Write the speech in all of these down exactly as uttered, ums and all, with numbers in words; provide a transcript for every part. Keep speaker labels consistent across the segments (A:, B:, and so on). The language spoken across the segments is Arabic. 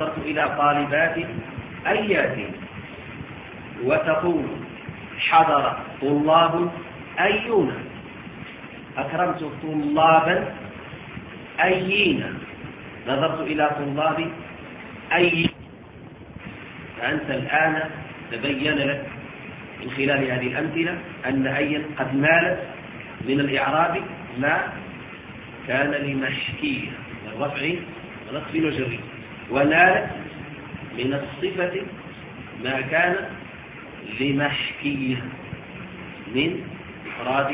A: نظرت إلى طالبات أيات، وتقول حضر طلاب أيون، أكرمت طلابا أيين، نظرت إلى طلاب أي. فأنت الآن تبين لك من خلال هذه الأمثلة أن أيا قد مالت من الإعراب ما كان لمحكية من الرفع ونصب وجر، ونالت من الصفة ما كان لمحكية من إفراد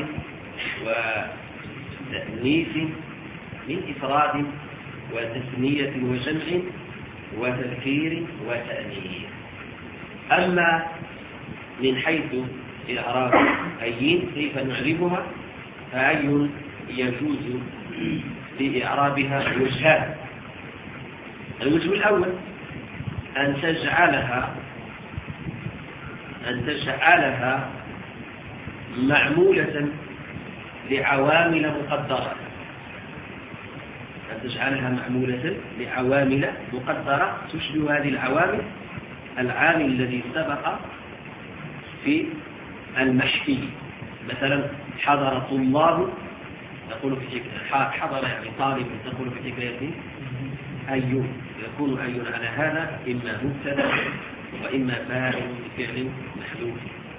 A: وتأنيث، من إفراد وتثنية وجمع وتذكير وتأنيث. أما من حيث إعراب أيين كيف نعربها، فأي يجوز في إعرابها وجهان. الوجه الأول أن تجعلها أن تجعلها معمولة لعوامل مقدرة، أن تجعلها معمولة لعوامل مقدرة تشبه هذه العوامل العامل الذي سبق في المحكي. مثلا حضر طلاب، نقول في حضر يعني طالب، تقول في حكايته أيون، يكون أيون على هذا إما مبتدا وإما فاعل بفعل محذوف،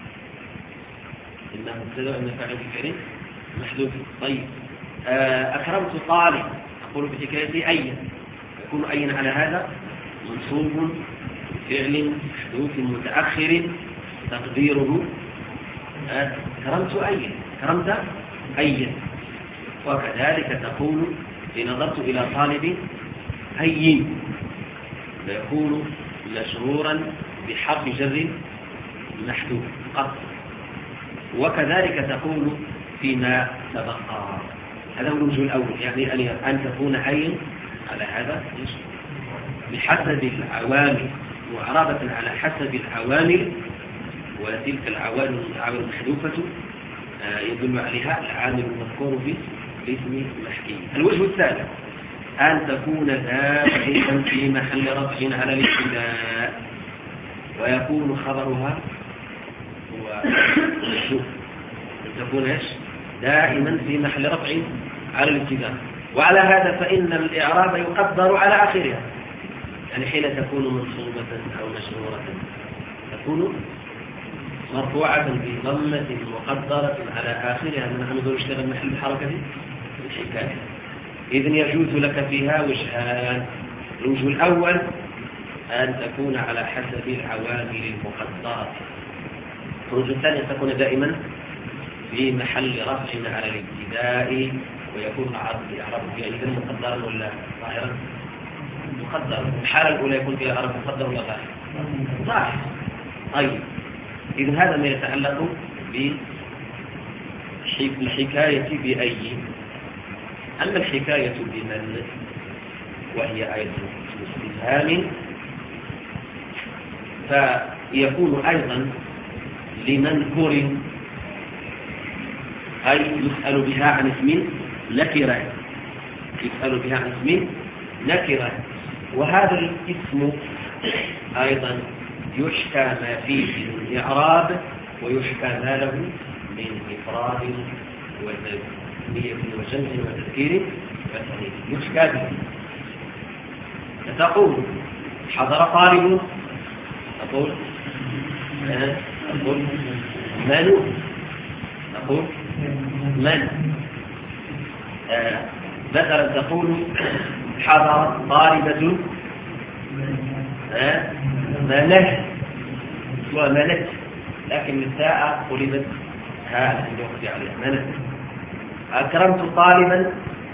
A: إما مبتدا وإما فاعل بفعل محذوف. طيب أكرمت طالب، أقول في حكايته أين، يكون أين على هذا منصوب بفعل محذوف متأخر تقديره كرمت أين، كرمت أين. وكذلك تقول إن نظرت إلى طالب أين، فيكون مشرورا بحرف جر محذوف قط. وكذلك تقول فيما سبق. هذا هو الوجه الأول، يعني أن تكون أين على هذا بحسب العوامل، معربة على حسب العوامل، وتلك العوامل العوامل المحذوفة يدل عليها العامل المذكور في الاسم المحكي. الوجه الثالث أن تكون دائما في محل رفع على الابتداء، ويكون خبرها هو شوف أن تكون إيش دائما في محل رفع على الابتداء. وعلى هذا فإن الإعراب يقدر على آخرها، يعني حين تكون منصوبة أو مشهورة تكون مرفوعة بضمة مقدرة على آخرها، من نحن نشتغل محل الحركة الحكاية. إذن يجوز لك فيها وجهان. الوجه الأول أن تكون على حسب العوامل المقدرة. الوجه الثاني أن تكون دائما في محل رفع على الابتداء، ويكون الإعراب فيها إذن مقدرا ولا ظاهرا؟ مقدرا. الحالة الأولى يكون فيها إعراب مقدر ولا ظاهر؟ ظاهر. طيب إذن هذا ما يتعلق بالحكاية بأي. أما الحكاية بمن وهي أيضا استفهام، فيكون أيضا لمنكر، أي يسأل بها عن اسم نكرة، يسأل بها عن اسم نكرة. وهذا الاسم أيضا يحكى ما فيه من إعراب، ويحكى ما له من إفراد وتثنية وجمع وتذكير وتأنيث، يحكى به. تقول حضر طالب، تقول تقول من، تقول من. مثلا تقول حضر طالبة ملك وملك، لكن الساعة قلبت ها الوقت عليها ملك. أكرمت طالبا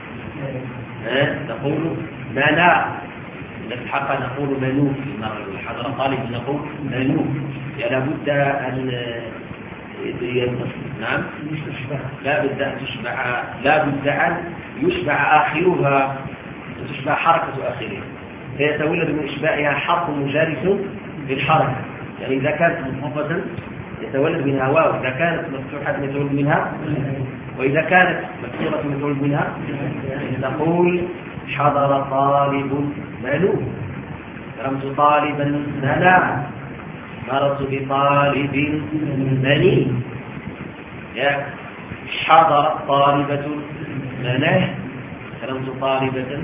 A: تقول منا، نتحقق نقول منو في المرة الأولى. حضر طالب نقول منو، يعني لابد أن نعم لا بد أن تشبع، لا بد أن يشبع آخرها، تشبع حركة آخرها، فيتولد من إشباعها حرف مجالس للحركة. يعني إذا كانت منخفضة يتولد منها واو، إذا كانت مفتوحة يتولد منها، وإذا كانت مكسورة يتولد منها. تقول حضر طالب منو، أكرمت طالبا منى مررت بطالب مني. حضرت طالبة مناه أكرمت طالبة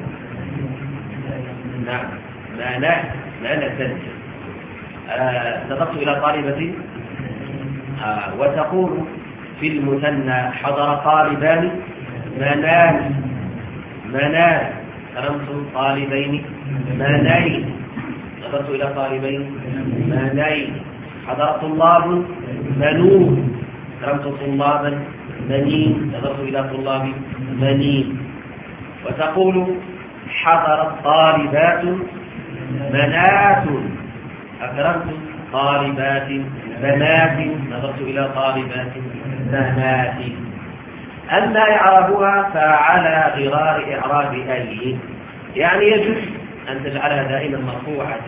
A: نعم مناه منة. نظرت إلى طالبة. آه وتقول في المثنى حضر طالبان منان منان أكرمت طالبين منين. نظرت إلى طالبين منين. حضر طلاب منون أكرمت طلابا منين. نظرت إلى طلاب منين. وتقول حضرت طالبات منات أكرمت طالبات بنات. نظرت إلى طالبات بنات. أما إعرابها فعلى غرار إعراب أي، يعني يجوز أن تجعلها دائما مرفوعة،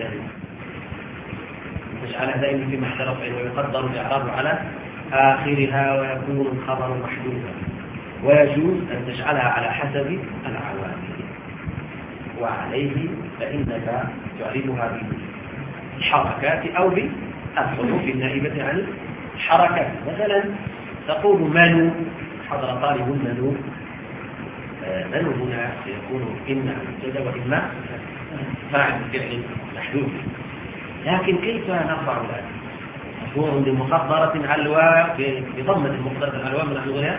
A: تجعلها دائما في محل رفع ويقدر الإعراب على آخرها ويكون الخبر محذوفا، ويجوز أن تجعلها على حسب العوامل. وعليه فإنك تعربها بالحركات أو بالحروف النائبة عن الحركات. مثلا تقول منو حضر طالب منو. منو هنا سيكون إما مبتدا وإما فاعل فعل محذوف. لكن كيف نرفع ذلك؟ مفعول بمقدرة على الواو بضمة المقدرة على الواو من نحن غيرها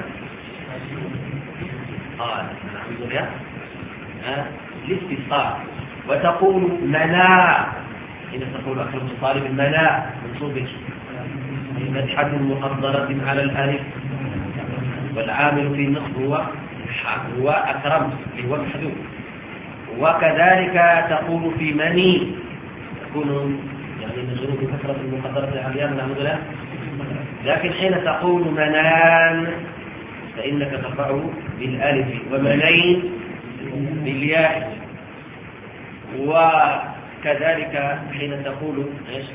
A: قال نحن غيرها الاستفصال. وتقول منا حين تقول أكرمت طالب منا منصوب مدحة مقدرة على الألف والعامل في النصب هو هو أكرمت هو محذوف. وكذلك تقول في مني تكون يعني مجرور بكثرة المقدرة على الياء من الغلاء. لكن حين تقول منان فإنك ترفعه بالألف ومنين بالياء. وكذلك حين تقول ايش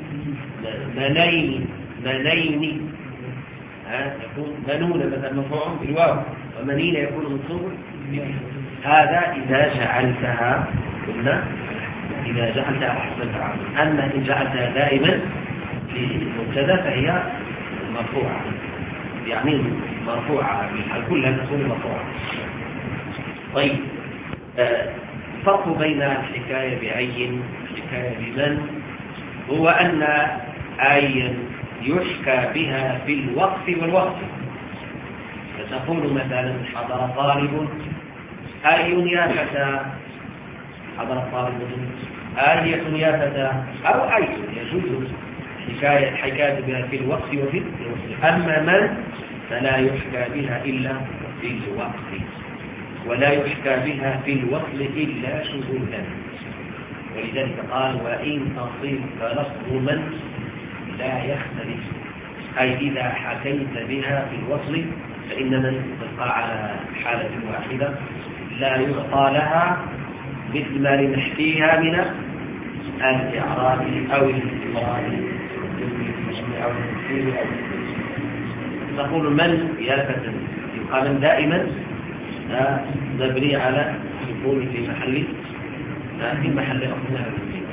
A: منين منين يكون منون مثلا مرفوع بالواو ومنين يكون منصوب. هذا إذا جعلتها قلنا إذا جعلتها حسب العامل. أما إن جعلتها دائما للمبتدا فهي مرفوعة، يعني مرفوعة الحال كلها تكون مرفوعة. طيب الفرق بين الحكاية بعين والحكاية بمن هو أن عين يحكى بها في الوقف والوقف. فتقول مثلا حضر طالب أي يا فتى حضر طالب آية يا فتى أو أي يجوز حكاية الحكاية بها في الوقف وفي الوقف. أما من فلا يحكى بها إلا في الوقف ولا يحكى بها في الوصل إلا شذوذا. ولذلك قال وإن تصل فلفظ من لا يختلف، أي إذا حكيت بها في الوصل فإن من تبقى على حالة واحدة لا يعطى لها مثل ما لنحكيها من الإعراب أو الاستقرار أو التفسير أو نقول من يلفت يقال دائما مبني على سكون في محل في محل أصلها.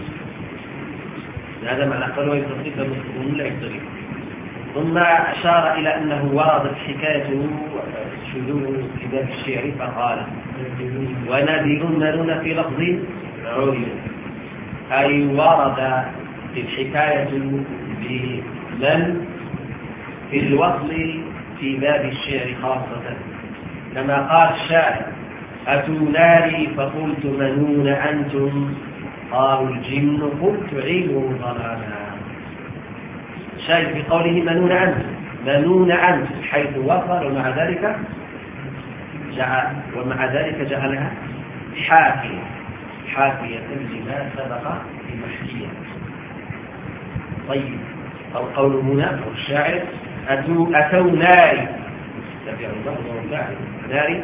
A: هذا معنى قالوا يتصرف المسلمون لا يتصرف. ثم أشار إلى أنه وردت حكايته شذوذ في باب الشعر فقال ونادر منون في لفظ عري، أي ورد الحكاية بمن في الوصل في باب الشعر خاصة، كما قال الشاعر أتوناري فقلت منون أنتم قالوا الجن قلت علم ظلاما. شايف في قوله منون أنتم منون أنتم حيث وصل ومع ذلك جعل ومع ذلك جعلها حافية حافية لما سبق في محكية. طيب أو قول هنا أو الشاعر أتوا أتوا ناري تبع الله ناري ناري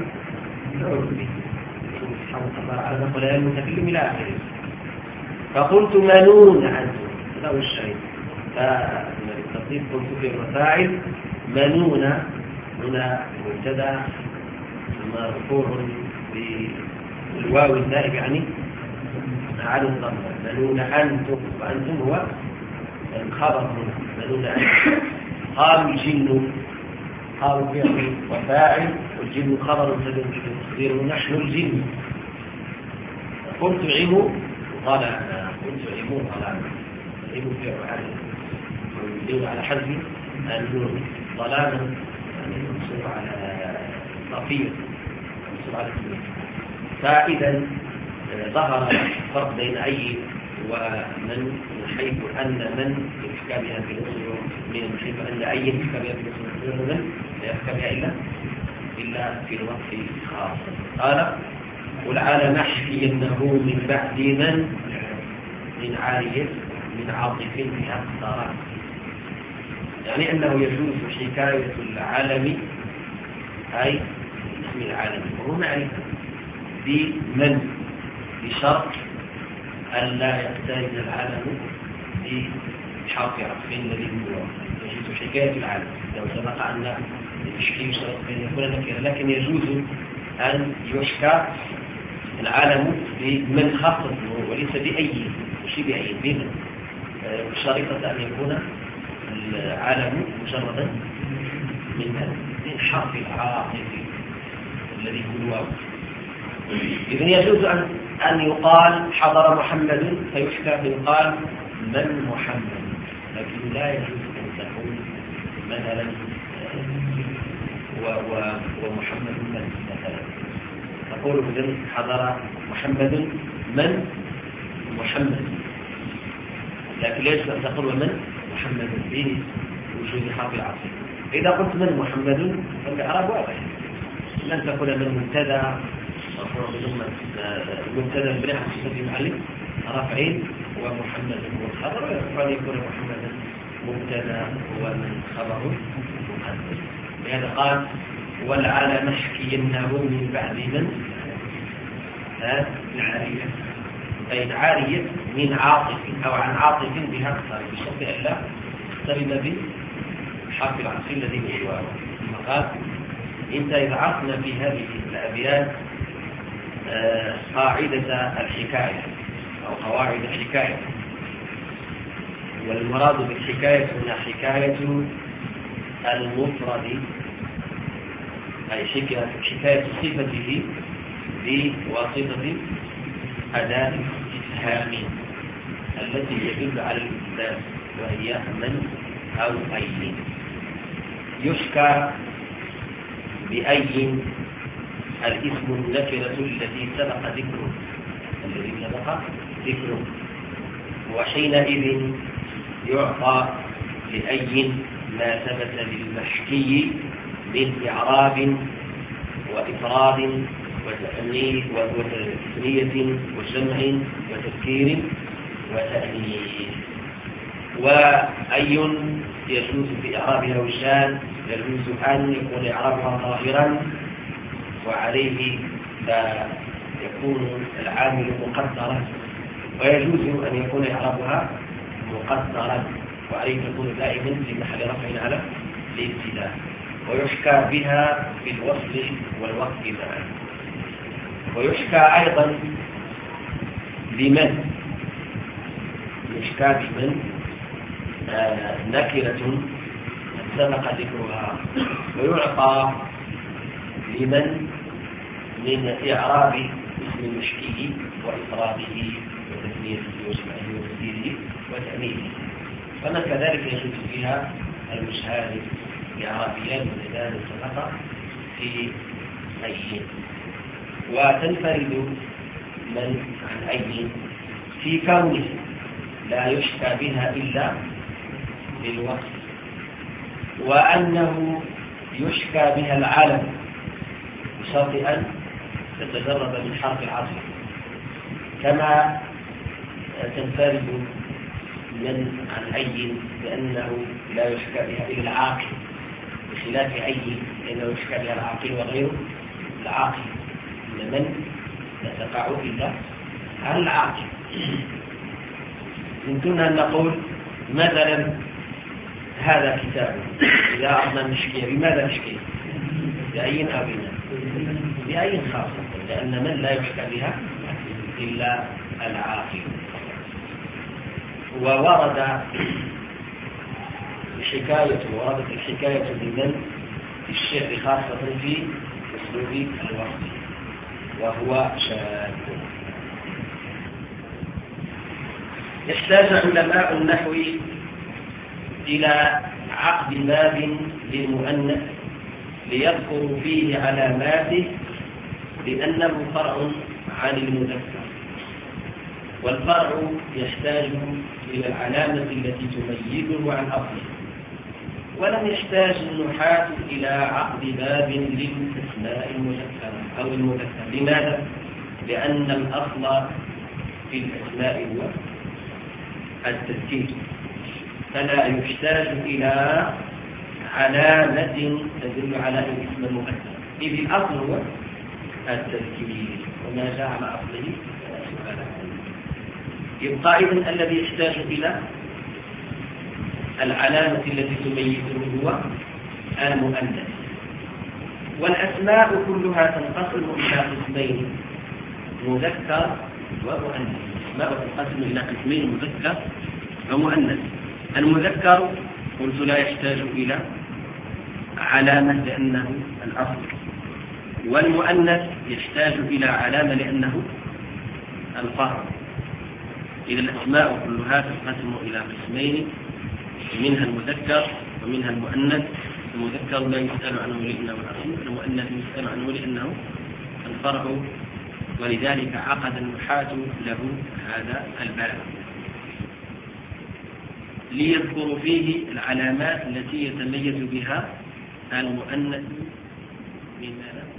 A: سبحانه وتعالى على نقل المتكلم إلى آخره. فقلت منون أنتم هذا هو الشيء. فالتصريف قلت في الرفاعل منون هنا مبتدا مرفوع بالواو النائب يعني أفعال الضمة ملون أنتم، وأنتم هو الخبر ملون أنتم. قالوا الجن، قالوا فعل وفاعل، والجن خبر تقديره نحن الجن. قلت عموا ظلام، قلت عموا ظلام، عموا فعل يدل على حذف النون، ظلاما يعني منصوب على ضفير منصوب على النون. فإذا ظهر الفرق بين أي ومن من حيث أن من يحكمها في الأصول، من حيث أن أي يحكمها في الأصول ومن لا يحكمها إلا إلا في الوقت خاص. قال والعالم نحكينه من بعد من من عارية من عاطف بها اختارا، يعني أنه يجوز حكاية العالم أي اسم العالم وهو معرفة بمن بشرط أن لا يحتاج العالم بحرف عطف الذي هو يجوز حكاية العالم. لو سبق أن يشكي شرط بين يكون نكرا، لكن يجوز أن يحكى العالم بمن خاصة وليس بأي مش بأي بمن، بشريطة أن يكون العالم مجردا من من حرف العاطف الذي هو الواو. إذن يجوز أن أن يقال حضر محمد فيحكى فيقال من محمد، لكن لا يجوز أن تكون مثلا ومحمد من مثلا تقول إذن حضر محمد من محمد، لكن لا يجوز أن تقول من محمد به وجود حرف العطف. إذا قلت من محمد فالإعراب واضح، لن تكون من مبتدا مبتدا بناء على صفة المعلم رفعين ومحمد هو الخبر، وأن يكون محمدا مبتدا ومن خبره مقدم. لهذا قال والعالم نحكينه من بعد من عارية، أي عارية من عاطف أو عن عاطف بها اقترب بشرط أن لا تقترب بحرف العطف الذي هو الواو. ثم قال انت إذا عرفنا في هذه الأبيات آه قاعدة الحكاية أو قواعد الحكاية، والمراد بالحكاية هنا حكاية المفرد، أي حكاية صفته بواسطة أداة استفهام التي يدل على الإثبات وهي من أو أي. يشكى بأي الاسم النكرة التي سبق ذكره الذي سبق ذكره، وحينئذ يعطى لأي ما ثبت للمحكي من إعراب وإفراد وتأنيث وتثنية وجمع وتذكير وتأنيث. وأي يجوز في إعرابها وجهان، يجوز أن يكون إعرابها ظاهرا وعليه يكون العامل مقدرا، ويجوز أن يكون إعرابها مقدرا وعليه تكون دائما في محل رفع على الابتداء. ويحكى بها في الوصل والوقف معا. ويحكى أيضا بمن، يحكى بمن آه نكرة سبق ذكرها، ويعطى لمن من إعراب اسم المشكي وإفراده وتثنيته وجمعه وتسديده وتأمينه. فمن كذلك يجوز فيها المشهاد بإعرابيات وكذلك سبق في أي. وتنفرد من عن أي في كونه لا يشكى بها إلا للوصف، وأنه يشكى بها العالم بشرط أن تتجرد من حرف العطف، كما تنفرد من عن أي بأنه لا يشكى بها إلا العاقل، بخلاف أي لأنه يشكى بها العاقل وغير العاقل، إن من لا تقع إلا على العاقل. يمكننا أن نقول مثلا هذا كتاب، إذا أردنا نشكيه بماذا نشكيه؟ بأي أو بنا؟ بأي خاصة، لأن من لا يحكى بها إلا العاقل. وورد الحكاية وردت الحكاية بمن في الشعر خاصة في أسلوب الوصف وهو شاذ. يحتاج علماء النحو إلى عقد باب للمؤنث ليذكروا فيه علاماته لأنه فرع عن المذكر، والفرع يحتاج إلى العلامة التي تميزه عن أصله، ولم يحتاج النحاة إلى عقد باب للأسماء المذكرة أو المذكر. لماذا؟ لأن الأصل في الأسماء هو التذكير، فلا يحتاج إلى علامة تدل على الاسم المذكر، إذ الأصل هو التذكير وما جاء على أصله سؤالا. يبقى إذن الذي يحتاج إلى العلامة التي تميزه هو المؤنث. والأسماء كلها تنقسم إلى قسمين، مذكر ومؤنث. الأسماء تنقسم إلى قسمين، مذكر ومؤنث. المذكر قلت لا يحتاج إلى علامة لأنه الأصل، والمؤنث يحتاج إلى علامة لأنه الفرع. إذا الأسماء كلها تنقسم إلى قسمين، منها المذكر ومنها المؤنث. المذكر لا يسأل عنه لأنه الأصل، المؤنث يسأل عنه لأنه الفرع، ولذلك عقد النحاة له هذا الباب ليذكر فيه العلامات التي يتميز بها المؤنث من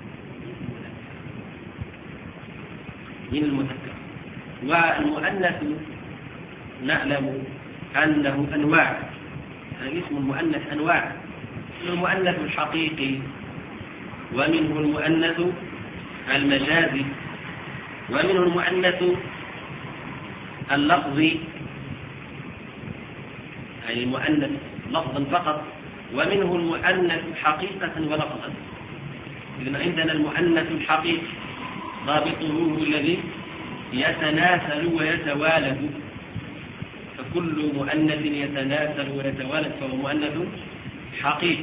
A: من المذكر. والمؤنث نعلم أنه أنواع، يعني اسم المؤنث أنواع، منه المؤنث الحقيقي، ومنه المؤنث المجازي، ومنه المؤنث اللفظي يعني المؤنث لفظا فقط، ومنه المؤنث حقيقة ولفظا. إذن عندنا المؤنث الحقيقي ضابطه هو الذي يتناسل ويتوالد، فكل مؤنث يتناسل ويتوالد فهو مؤنث حقيقي.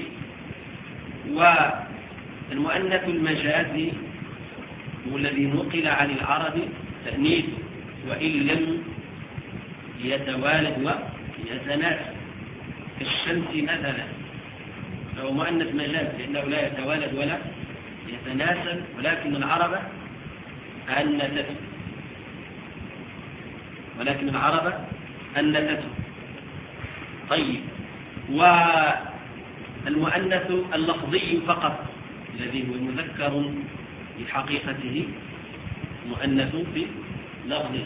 A: والمؤنث المجازي هو الذي نقل عن العرب تأنيث وإن لم يتوالد ويتناسل، كالشمس مثلا فهو مؤنث مجاز لأنه لا يتوالد ولا يتناسل، ولكن العرب أنثته ولكن العرب أنثته. طيب، والمؤنث اللفظي فقط الذي هو مذكر بحقيقته مؤنث في لفظه،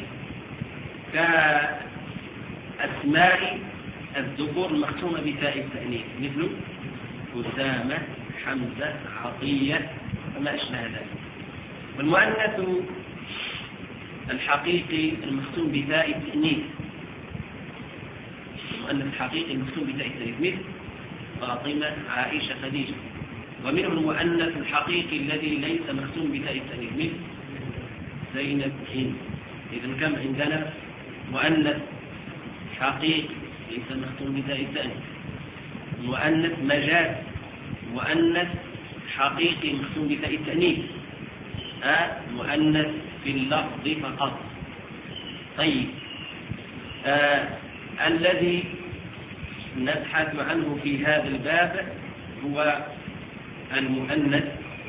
A: كأسماء الذكور المختومة بتاء التأنيث مثل أسامة، حمزة، عطية وما أشبه ذلك. والمؤنث الحقيقي المختوم بتاء التأنيث، المؤنث الحقيقي المختوم بتاء التأنيث مثل فاطمة، عائشة، خديجة. ومنه المؤنث الحقيقي الذي ليس مختوم بتاء التأنيث مثل زينب، هند. إذن كم عندنا مؤنث حقيقي ليس مختوم بتاء التأنيث، مؤنث مجاز، مؤنث حقيقي مختوم بتاء التأنيث، آه مؤنث في اللفظ فقط. طيب، آه الذي نبحث عنه في هذا الباب هو المؤنث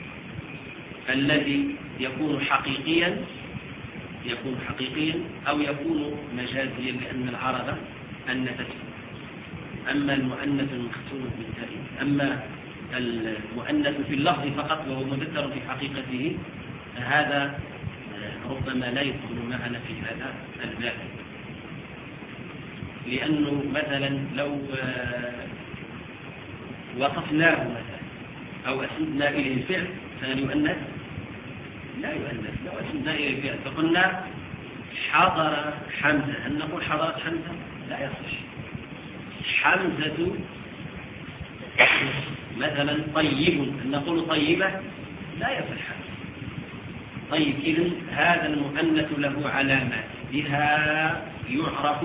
A: الذي يكون حقيقيا يكون حقيقيا أو يكون مجازيا لأن العرب أنثته. أما المؤنث المختوم بالتاء، أما المؤنث في اللفظ فقط وهو مذكر في حقيقته، هذا ربما لا يدخل معنا في هذا الباب، لأنه مثلا لو وصفناه مثلا أو أسندنا إليه الفعل فهل يؤنث؟ لا يؤنث. لو أسندنا إليه الفعل فقلنا حضر حمزة، هل نقول حضرت حمزة؟ لا يصح. حمزة مثلا طيب، هل نقول طيبة؟ لا يصح. طيب، إذن هذا المؤنث له علامات بها يعرف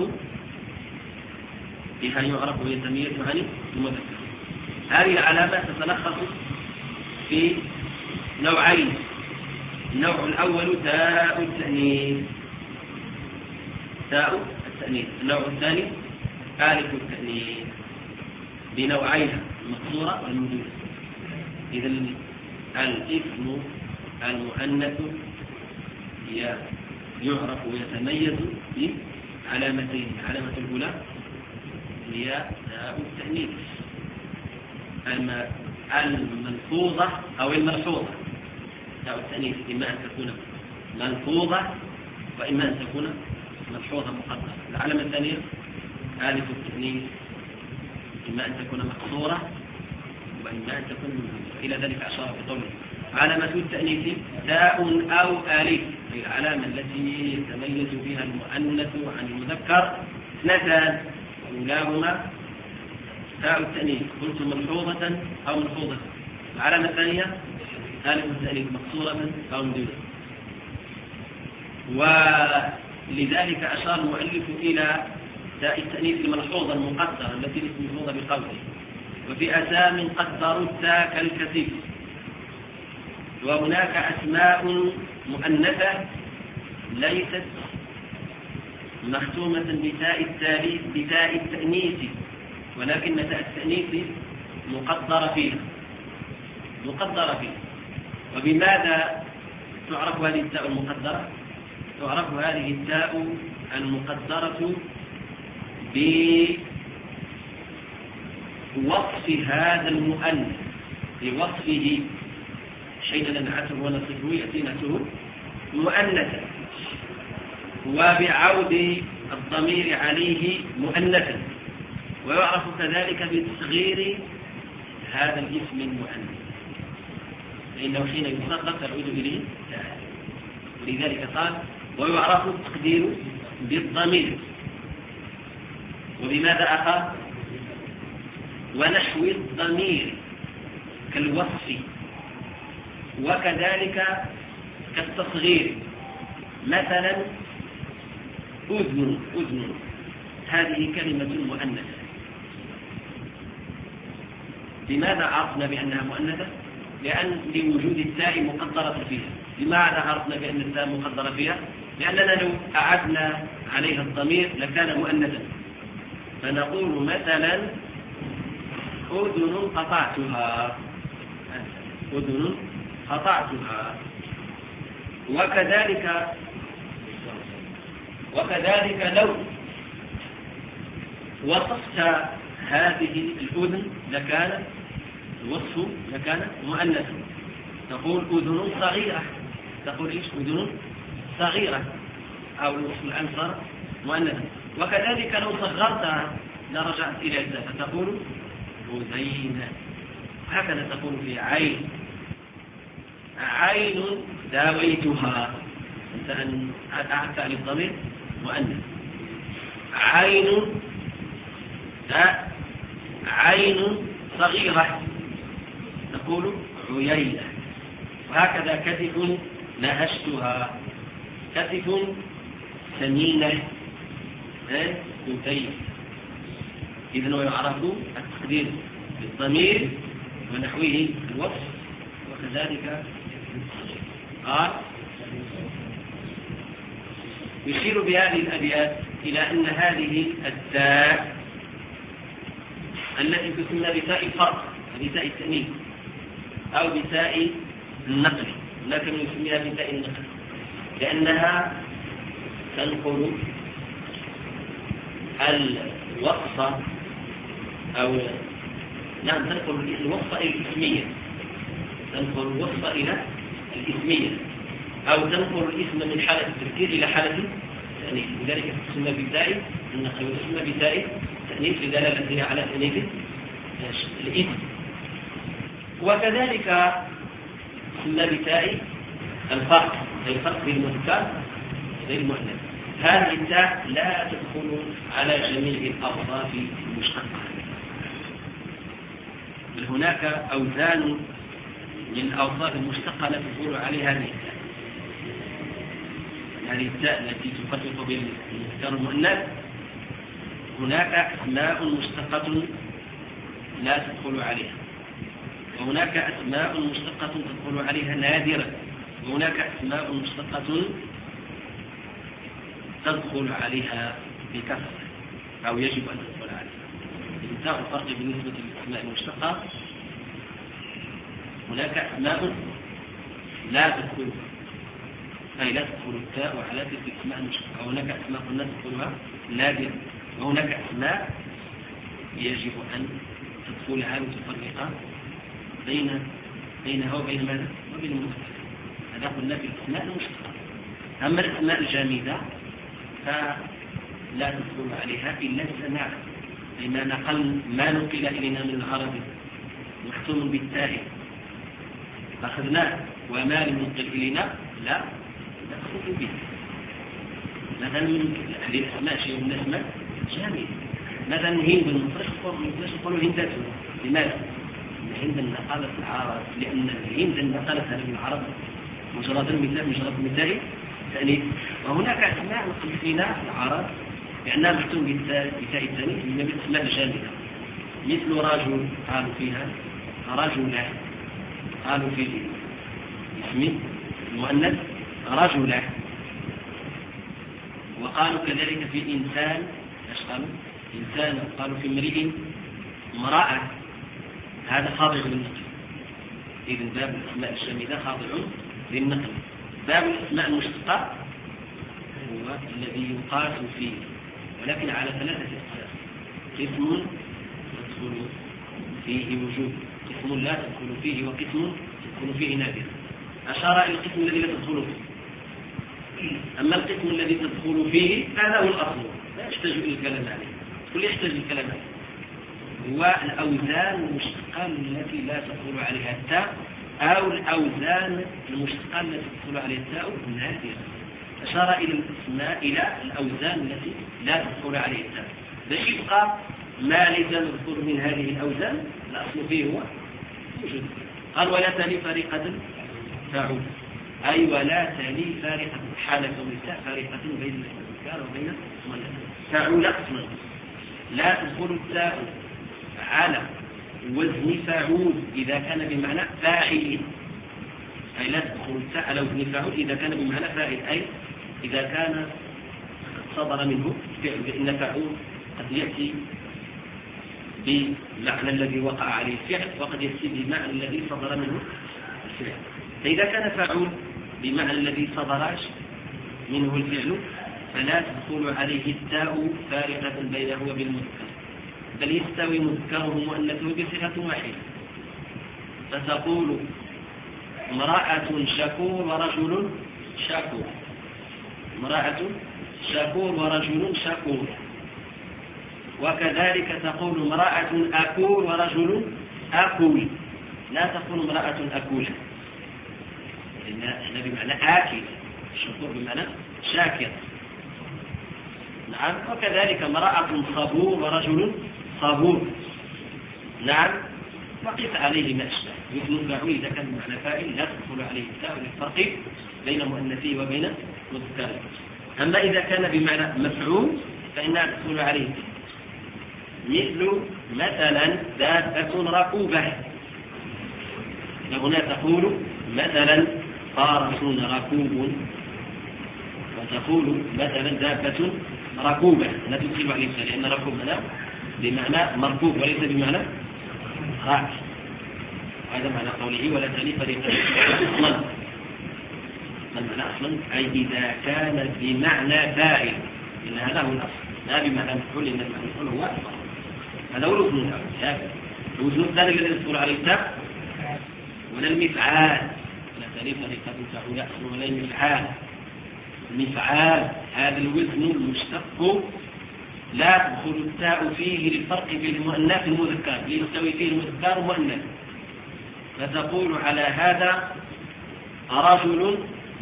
A: بها يعرف ويتميز عن المذكر. هذه العلامات تتلخص في نوعين. النوع الأول تاء التأنيث تاء التأنيث النوع الثاني ألف التأنيث بنوعين المقصورة والممدودة. إذا الاسم المؤنث يعرف ويتميز بعلامتين. العلامة الأولى هي تاء التأنيث الملفوظة أو الملحوظة. تاء التأنيث إما أن تكون ملفوظة وإما أن تكون ملحوظة مقدرة. العلامة الثانية ألف التأنيث إما أن تكون مقصورة وإما أن تكون ممدودة. إلى ذلك أشار بقوله علامة التأنيث تاء أو ألف، هي العلامة التي يتميز بها المؤنث عن المذكر اثنتان، أولاهما تاء التأنيث قلت ملحوظة أو ملحوظة. العلامة الثانية ألف التأنيث مقصورة أو ممدودة. ولذلك أشار المؤلف إلى تاء التأنيث الملحوظة المقدرة التي ملحوظة بقوله وفي أسام قدروا التاء كالكثير. وهناك أسماء مؤنثة ليست مختومة بتاء التاليف بتاء التأنيث، ولكن تاء التأنيث مقدرة فيها مقدرة فيها. وبماذا تعرف هذه التاء المقدرة؟ تعرف هذه التاء المقدرة بوصف هذا المؤنث، بوصفه حين ننعته ونصفه يأتي نعته مؤنثا، وبعود الضمير عليه مؤنثا. ويعرف كذلك بتصغير هذا الاسم المؤنث، فإنه حين يصغر تعود إليه تاء. ولذلك قال ويعرف التقدير بالضمير. وبماذا أخذ؟ ونحو الضمير كالوصف، وكذلك كالتصغير. مثلا أذن أذن هذه كلمة مؤنثة. لماذا عرفنا بأنها مؤنثة؟ لأن لوجود التاء مقدرة فيها. لماذا عرفنا بأن التاء مقدرة فيها؟ لأننا لو أعدنا عليها الضمير لكان مؤنثا. فنقول مثلا أذن قطعتها أذن قطعتها. وكذلك وكذلك لو وصفت هذه الأذن لكان الوصف لكان مؤنثا. تقول أذن صغيرة، تقول إيش؟ أذن صغيرة، أو الوصف الأنصر مؤنثا. وكذلك لو صغرتها لرجعت إلى الذات فتقول أذين. هكذا تقول في عين عين داويتها، أنت أن أعدت عن الضمير مؤنث. عين عين صغيرة تقول عيينة. وهكذا كتف نهشتها، كتف سمينة كتيف. إذن يعرف التقدير بالضمير ونحوه الوصف وكذلك قال يشير بهذه الأبيات إلى أن هذه التاء التي تسمى بتاء الفرق بتاء التأنيث أو بتاء النقل، لكن يسميها بتاء النقل لأنها تنقل الوصف أو نعم تنقل الوصف إلى الإسمية، تنقل الوصف إلى الإسمية أو تنقل الاسم من حالة التذكير إلى حالة التأنيث. لذلك تسمى بتاء النقل وتسمى بتاء التأنيث لدلالتها على تأنيث الاسم. وكذلك تسمى بتاء الفرق، أي الفرق بين المذكر وبين المؤنث. هذه التاء لا تدخل على جميع الأوصاف المشتقة، بل هناك أوزان من الأوصاف المشتقة لا تدخل عليها هذه التاء. هذه التاء التي تفرق بين المذكر والمؤنث هناك أسماء مشتقة لا تدخل عليها، وهناك أسماء مشتقة تدخل عليها نادرا، وهناك أسماء مشتقة تدخل عليها بكثرة أو يجب أن تدخل عليها. انتهى الفرق بالنسبة للأسماء المشتقة. هناك أسماء لا تدخل، أي لا تدخل التاء وحالات الأسماء المشتقة، وهناك أسماء لا تدخلها نادرا، وهناك أسماء يجب أن تدخلها وتفرق بين بينها وبين ماذا؟ وبين المذكر. هذا قلنا في الأسماء المشتقة. أما الأسماء الجامدة فلا تدخل عليها إلا السماع، لما نقل ما نقل إلينا من العربي مختوم بالتاء أخذناه، وما لم ينقل إلينا لا نأخذ به. مثلا من الأسماء شيء من الأسماء جامدة، مثلا هند المفرش يقولوا هندته. لماذا؟ الهند نقلت العرب، لأن الهند نقلتها من العرب مجرد المثال مجرد المثال ثاني. وهناك أسماء نقلت لنا العرب لأنها مكتوب بالتاء الثاني من الأسماء الجامدة، مثل رجل قالوا فيها رجلا، قالوا في اسم المؤنث رجلا، وقالوا كذلك في إنسان، ايش قالوا؟ إنسان، قالوا في امرئ امرأة. هذا خاضع للنقل. إذن باب الأسماء الجامدة خاضع للنقل. باب الأسماء المشتقة هو الذي يقاس فيه، ولكن على ثلاثة أقسام: قسم يدخل فيه وجوب، قسم لا تدخل فيه، وقسم تدخل فيه نادرا. أشار إلى القسم الذي لا تدخل فيه. أما القسم الذي تدخل فيه هذا هو الأصل، لا يحتاج إلى الكلام عليه. كل يحتاج الكلام عليه هو الأوزان المشتقة التي لا تدخل عليها التاء، أو الأوزان المشتقة التي تدخل عليها التاء نادرا. أشار إلى الأسماء إلى الأوزان التي لا تدخل عليها التاء. باش يبقى ما ليس مذكور من هذه الأوزان الأصل فيه هو موجود. قال: ولا تلي فارقة فاعول، أي ولا تلي فارقة حالة التاء فارقة بين الذكر وبين المؤنث. فاعول قسم لا تدخل التاء على وزن فاعول إذا كان بمعنى فاعل، أي لا تدخل التاء على وزن فاعول إذا كان بمعنى فاعل، أي إذا كان صدر منه فعل، لأن فاعول قد يأتي بمعنى الذي وقع عليه الفعل، وقد يأتي بمعنى الذي صدر منه الفعل. فإذا كان فاعول بمعنى الذي صدر منه الفعل فلا تدخل عليه التاء فارقة بينه وبين المذكر، بل يستوي مذكره ومؤنثه بصيغة واحدة. فتقول امرأة شكور ورجل شكور، امرأة شكور ورجل شكور. وكذلك تقول امرأة أكول ورجل أكول، لا تقول امرأة أكول، لأن احنا بمعنى آكل، شكور بمعنى شاكر. نعم. وكذلك امرأة صبور ورجل صبور. نعم. وقف عليه ما أشبه، مثل الفاعل إذا كان بمعنى فاعل لا تدخل عليه التاء للفرق بين مؤنثه وبين مذكره. أما إذا كان بمعنى مفعول فإنها تدخل عليه، مثل مثلا دابة ركوبة. هنا تقول مثلا فارس ركوب، وتقول مثلا دابة ركوبة، لا تدخل عليه التاء لأن ركوب هنا بمعنى مركوب وليس بمعنى راكب. هذا معنى قوله ولا تلي فريقا أصلا. ما المعنى أصلا؟ أي إذا كان بمعنى فاعل، إن هذا هو الأصل، لا بمعنى مفعول، إن المفعول هو أصلا. هذا هو الوزن الأول. الوزن الثاني الذي يدخل عليه التاء ولا المفعال، لا تلي فريقا فاعل أصلا ولا المفعال. المفعال هذا الوزن المشتق لا تدخل التاء فيه للفرق بين المؤنث والمذكر، ليستوي فيه المذكر والمؤنث. فتقول على هذا رجل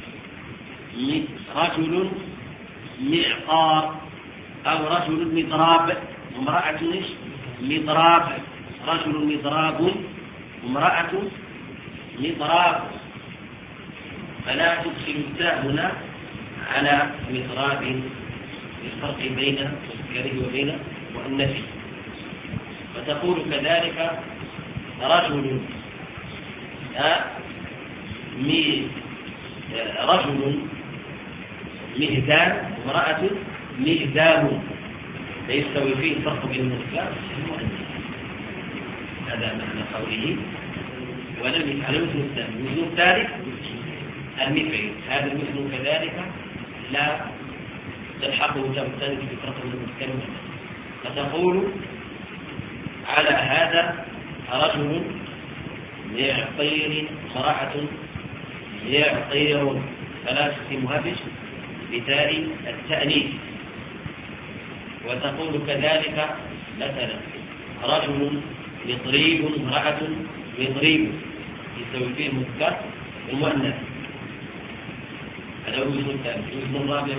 A: رجل معقار، أو رجل مضراب، وامرأة مضراب. رجل مضراب وامرأة مضراب. فلا تدخل التاء هنا على مضراب الفرق بين مذكره وبين مؤنثه. فتقول كذلك رجل رجل مهدان وامرأة مهدام لا يستوي فيه الفرق بين المذكر والمؤنث. هذا معنى قوله ولم يفعل مثل الثاني. مثل الثالث المثل، هذا المثل كذلك لا تلحقه جمع ثالث بفرق بين المذكر والمؤنث. فتقول على هذا رجل يعطير امرأة يعطير ثلاثة مهبش بتاء التأنيث. وتقول كذلك مثلا رجل يضرب امرأة يضرب يسوي فيه المذكر والمؤنث. هذا هو الاسم الثالث. الاسم الرابع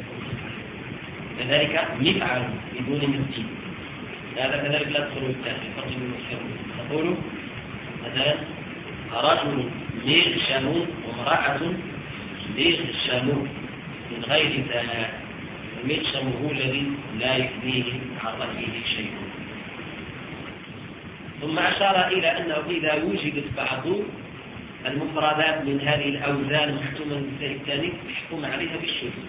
A: كذلك مفعل بدون مسجد، هذا كذلك لا تدخل الثاني فرق بين المذكر. تقول مثلا رجل مغشم وامرأة مغشم من غير ثناء. المغشم هو الذي لا يفنيه عن رأيه شيء. ثم أشار إلى أنه إذا وجدت بعض المفردات من هذه الأوزان محتومة من مثال الثاني يحكم عليها بالشذوذ.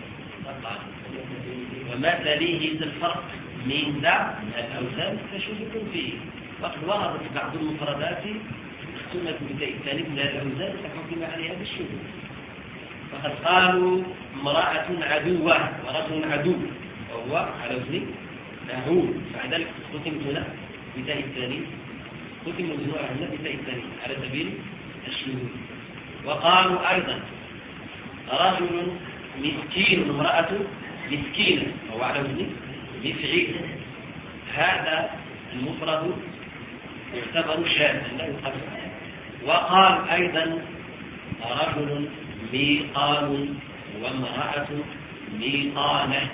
A: وما تليه الفرق من ذا الأوزان فشذوذ فيه. وقد وردت بعض المفردات محتومة من مثال الثاني من هذه الأوزان فحكم عليها بالشذوذ. فقد قالوا امرأة عدوة ورجل عدو وهو على وزن فعول، فعندك ختم هنا مثال الثاني ختم الجنوع هنا مثال الثاني على سبيل الشذوذ. وقالوا أيضا رجل مسكين امرأة مسكينة وهو على وزن مفعيل. هذا المفرد يعتبر شاذا لا يقبل. وقال أيضا رجل ميقال وامرأة ميقانة.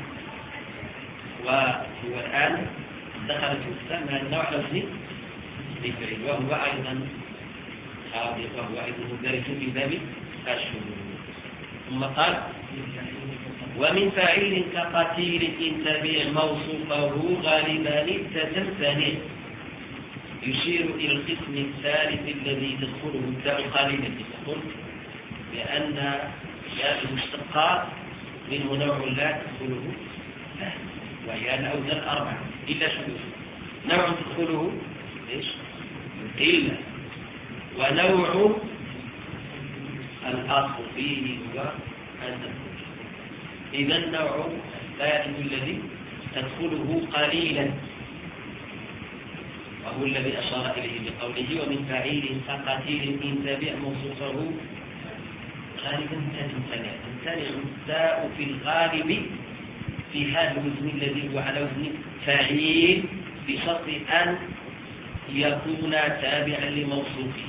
A: وهو الآن دخلت الإسلام هذا النوع على وزن مفعيل وهو أيضا خاطئ وهو أيضا مدرج في باب الشذوذ. ثم قال ومن فاعل كقتيل إن تبع موصوفه غالبا تتمتنع. يشير إلى القسم الثالث الذي تدخله التاء غالبا. تقول لأن جاء المشتقات منه نوع لا تدخله وهي الأوزان أربعة إلا شذوذ. نوع تدخله إيش؟ إلا. ونوع الأصل فيه هو النفوذ. إذا النوع الثالث الذي تدخله قليلا وهو الذي أشار إليه بقوله ومن فاعل كقتيل إن تبع موصوفه غالبا تمتنع. تمتنع التاء في الغالب في هذا الوزن الذي هو على وزن فاعل بشرط أن يكون تابعا لموصوفه.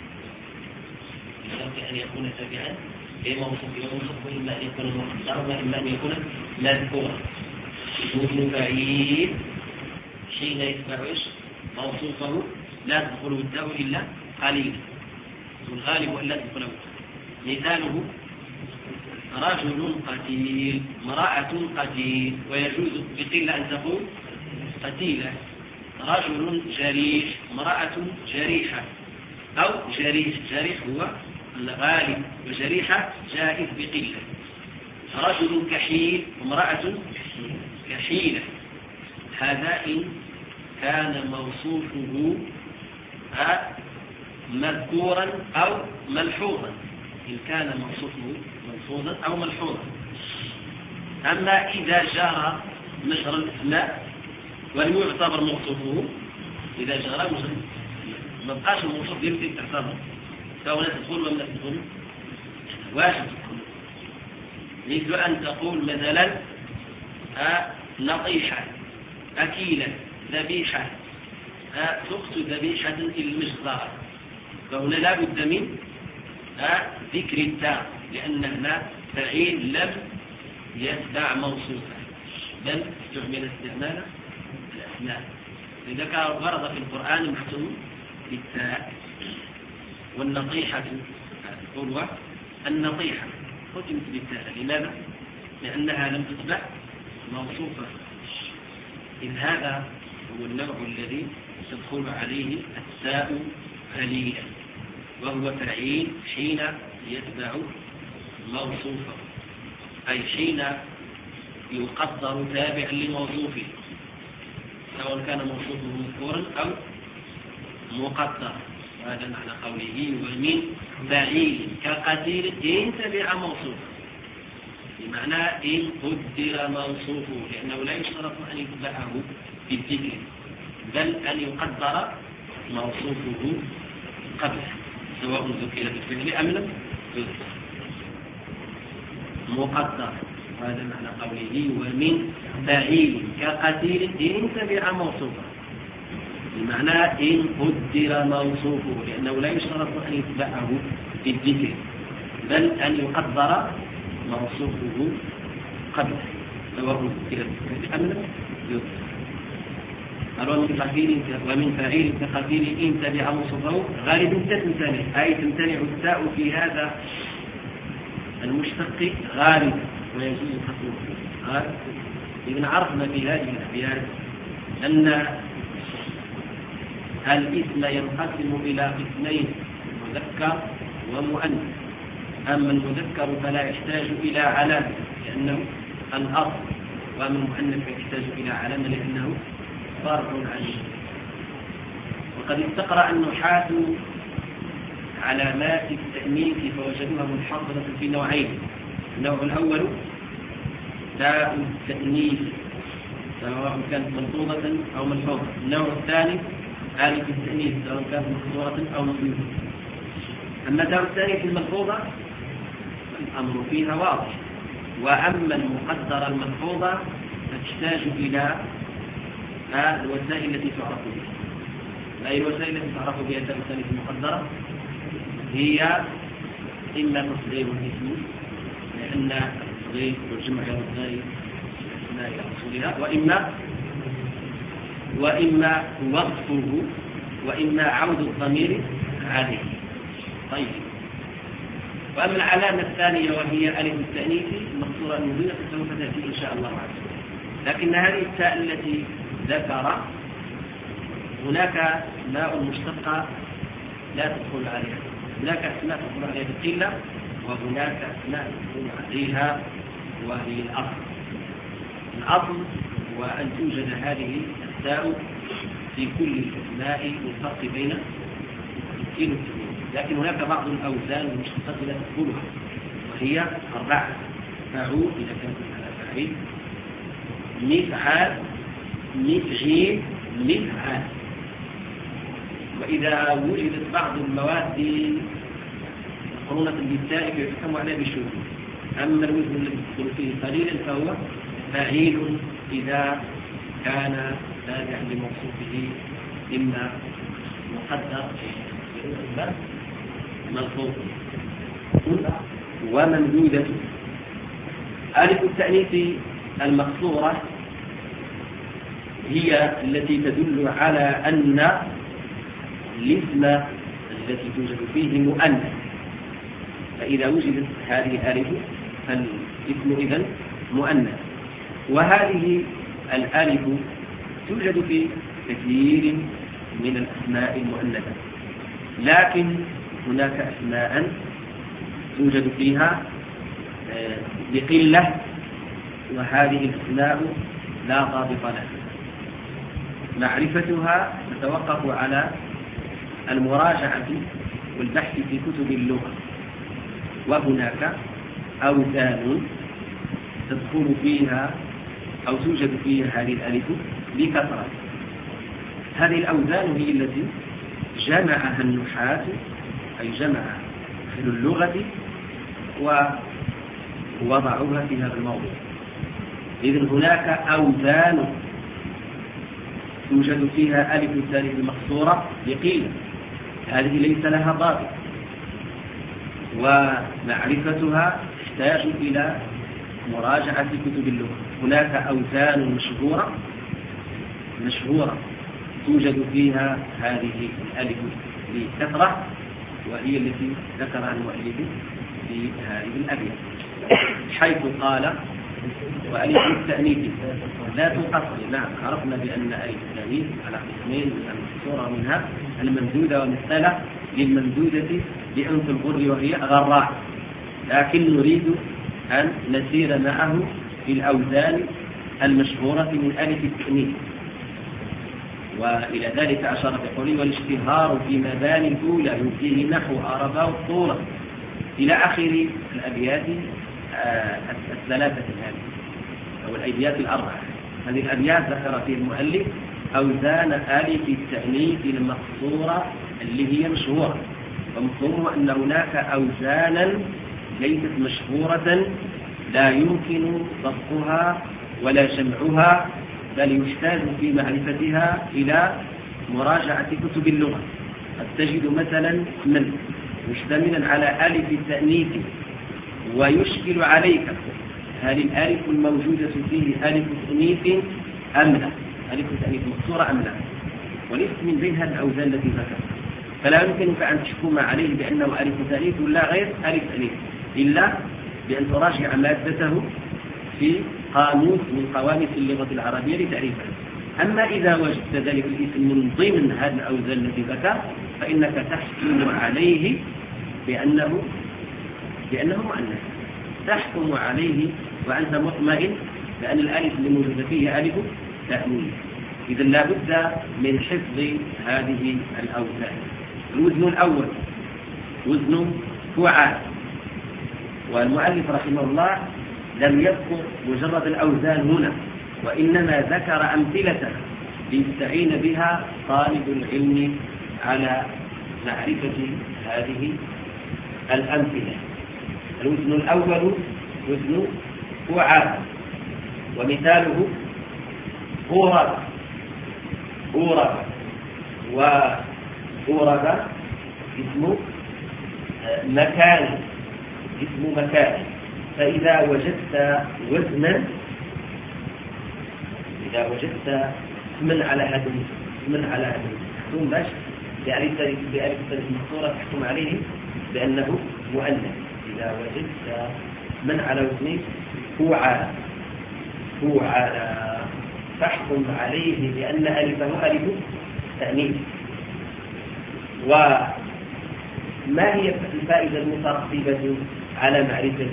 A: بشرط أن يكون تابعا لموصوفه. وموصوفه إما أن يكون مختصرا وإما أن يكون مذكورا. وزن فاعل حين يتبع موصوفه لا تدخله التاء إلا قليلا. والغالب أن لا تدخله. مثاله رجل قتيل امرأة قتيل ويجوز بقلة أن تقول قتيلة. رجل جريح امرأة جريحة أو جريح. جريح هو الغالب وجريحة جائز بقلة. رجل كحيل امرأة كحيلة. هذا إن كان موصوفه مذكورا أو ملحوظا. إن كان موصوفه ملحوظا أو ملحوظا. أما إذا جرى مجرى الأسماء ولم يعتبر موصوفه إذا جرى مجرى ما بقاش الموصوف يمكن تعتبر سواء تدخل ولا تدخل واجب تدخل. مثل أن تقول مثلا نطيحة أكيلة ذبيحة تخت ذبيحة المجزرة. فهنا لا بد من ذكر التاء لأن هنا فعيل لم يتبع موصوفا بل استعمل استعمال الأسماء. لذا ورد في القرآن محتوم بالتاء. والنطيحة القروة النطيحة ختمت بالتاء. لماذا؟ لأنها لم تتبع موصوفة، إذ هذا هو النوع الذي تدخل عليه التاء قليلا، وهو فعيل حين يتبع موصوفه، أي حين يقدر تابع لموصوفه، سواء كان موصوفه مذكورا أو مقدر. هذا معنى قوله ومن فعيل كقتيل إن تبع موصوفه، بمعنى إن قدر موصوفه، لأنه لا يشترط أن يتبعه بالذكر، بل أن يقدر موصوفه قبله، سواء ذكر بالفعل أم لم يذكر مقدر. هذا معنى قوله ومن فعيل كقتيل إن تبع موصوفه، بمعنى إن قدر موصوفه، لأنه لا يشترط أن يتبعه بالذكر، بل أن يقدر موصوفه قبله، سواء ذكر بالفعل أم لم يذكر. ومن فعيل كقتيل إن تبع موصوفه غالب تمتنع، أي تمتنع التاء في هذا المشتق غالب ويجوز حصوله. إذن عرفنا في هذه الأبيات أن الاسم ينقسم إلى قسمين، مذكر ومؤنث. أما المذكر فلا يحتاج إلى علامة لأنه الأصل، وأما المؤنث فيحتاج إلى علامة لأنه فرع عنه. وقد استقرأ النحاة علامات التأنيث فوجدوها منحصرة في نوعين. النوع الأول تاء التأنيث سواء كانت ملفوظة أو ملحوظة. النوع الثاني ألف التأنيث سواء كانت مكسورة أو مفروضة. أما تاء التأنيث الملفوظة الأمر فيها واضح، وأما المقدرة الملفوظة فتحتاج إلى الوسائل التي تعرف بها. أي الوسائل التي تعرف بها تاء التأنيث المقدرة هي إما تصغير الاسم، لأن التصغير والجمع والزائد لا يحصلها، وإما وإما وصفه، وإما عود الضمير عليه. طيب، وأما العلامة الثانية وهي ألف التأنيث المقصورة المبينة سوف تأتي إن شاء الله عز وجل. لكن هذه التاء التي ذكر هناك أسماء مشتقة لا تدخل عليها، هناك أسماء تدخل عليها بالقلة، وهناك أسماء تدخل عليها وهي الأصل. الأصل هو أن توجد هذه التاء في كل الأسماء والفرق بين التين والتنوين، لكن هناك بعض الأوزان المشتقة لا تدخلها، وهي أربعة: فعول إذا كانت على فاعل، مفعال، مفعيل، مفعال. وإذا وجدت بعض المواد مقرونة بالتاء فيحكم عليها بالشذوذ. أما الوزن الذي يدخل فيه قليلا فهو فعيل إذا كان تابعا لموصوفه إما مقدر إما ملفوظ. وممدودة ألف التأنيث المقصورة هي التي تدل على أن الاسم التي توجد فيه مؤنث، فإذا وجدت هذه الألف فالاسم إذن مؤنث. وهذه الألف توجد في كثير من الأسماء المؤنثة، لكن هناك أسماء توجد فيها بقلة، وهذه الأسماء لا ضابط لها. معرفتها تتوقف على المراجعة والبحث في كتب اللغة، وهناك أوزان تدخل فيها أو توجد فيها هذه الألف بكثرة. هذه الأوزان هي التي جمعها النحاة، أي جمع أهل اللغة ووضعوها في هذا الموضوع. إذن هناك أوزان توجد فيها ألف الثالث المقصورة بقيل، هذه ليس لها ضابط، ومعرفتها تحتاج إلى مراجعة كتب اللغة. هناك أوزان مشهورة مشهورة توجد فيها هذه الألف بكثرة، وهي التي ذكرها المؤلف في هذه الأبيات، حيث قال وألف التأنيث لا تنقصر. نعم، عرفنا بأن ألف التأنيث على قسمين، المقصورة منها الممدودة ومثلة للممدودة بأنف الغر وهي غراء، لكن نريد أن نسير معه في الأوزان المشهورة من ألف التأنيث. وإلى ذلك أشار بقوله والاشتهار في مباني الأولى يؤتيه نحو أربا والطولة إلى آخر الأبيات الثلاثة هذه أو الأبيات الأربعة. هذه الأبيات ذكر فيه المؤلف أوزان آلف التأنيث المقصورة اللي هي مشهورة، ومفهومه أن هناك أوزانا ليست مشهورة لا يمكن ضبطها ولا جمعها، بل يحتاج في معرفتها إلى مراجعة كتب اللغة. قد تجد مثلا من مشتملا على ألف التأنيث ويشكل عليك هل الألف الموجودة فيه ألف تأنيث أم لا، ألف تأنيث مقصورة أم لا، وليس من بين هذه الأوزان التي ذكرت، فلا يمكنك أن تحكم عليه بأنه ألف تأنيث ولا غير ألف تأنيث إلا بأن تراجع مادته في قاموس من قواميس اللغة العربية لتعريفها. أما إذا وجدت ذلك الاسم من ضمن هذه الأوزان التي ذكر فإنك تحكم عليه بأنه بأنه مؤنث، تحكم عليه وأنت مطمئن بأن الألف اللي موجودة فيه ألف تأنيث. إذا لابد من حفظ هذه الأوزان. الوزن الأول وزن فعال، والمؤلف رحمه الله لم يذكر مجرد الأوزان هنا، وإنما ذكر أمثلة ليستعين بها طالب العلم على معرفة هذه الأمثلة. الوزن الأول وزن فعال، ومثاله غورب غورب وغورب اسم مكان اسم مكان. فإذا وجدت وزنا إذا وجدت اسما على هذا اسما على هذا ثم باش بألف المقصورة تحكم عليه بأنه مؤنث. إذا وجدت من على وزن فعال فعال تحكم عليه بأن ألفه ألف تأنيث. وما هي الفائدة المترتبة على معرفة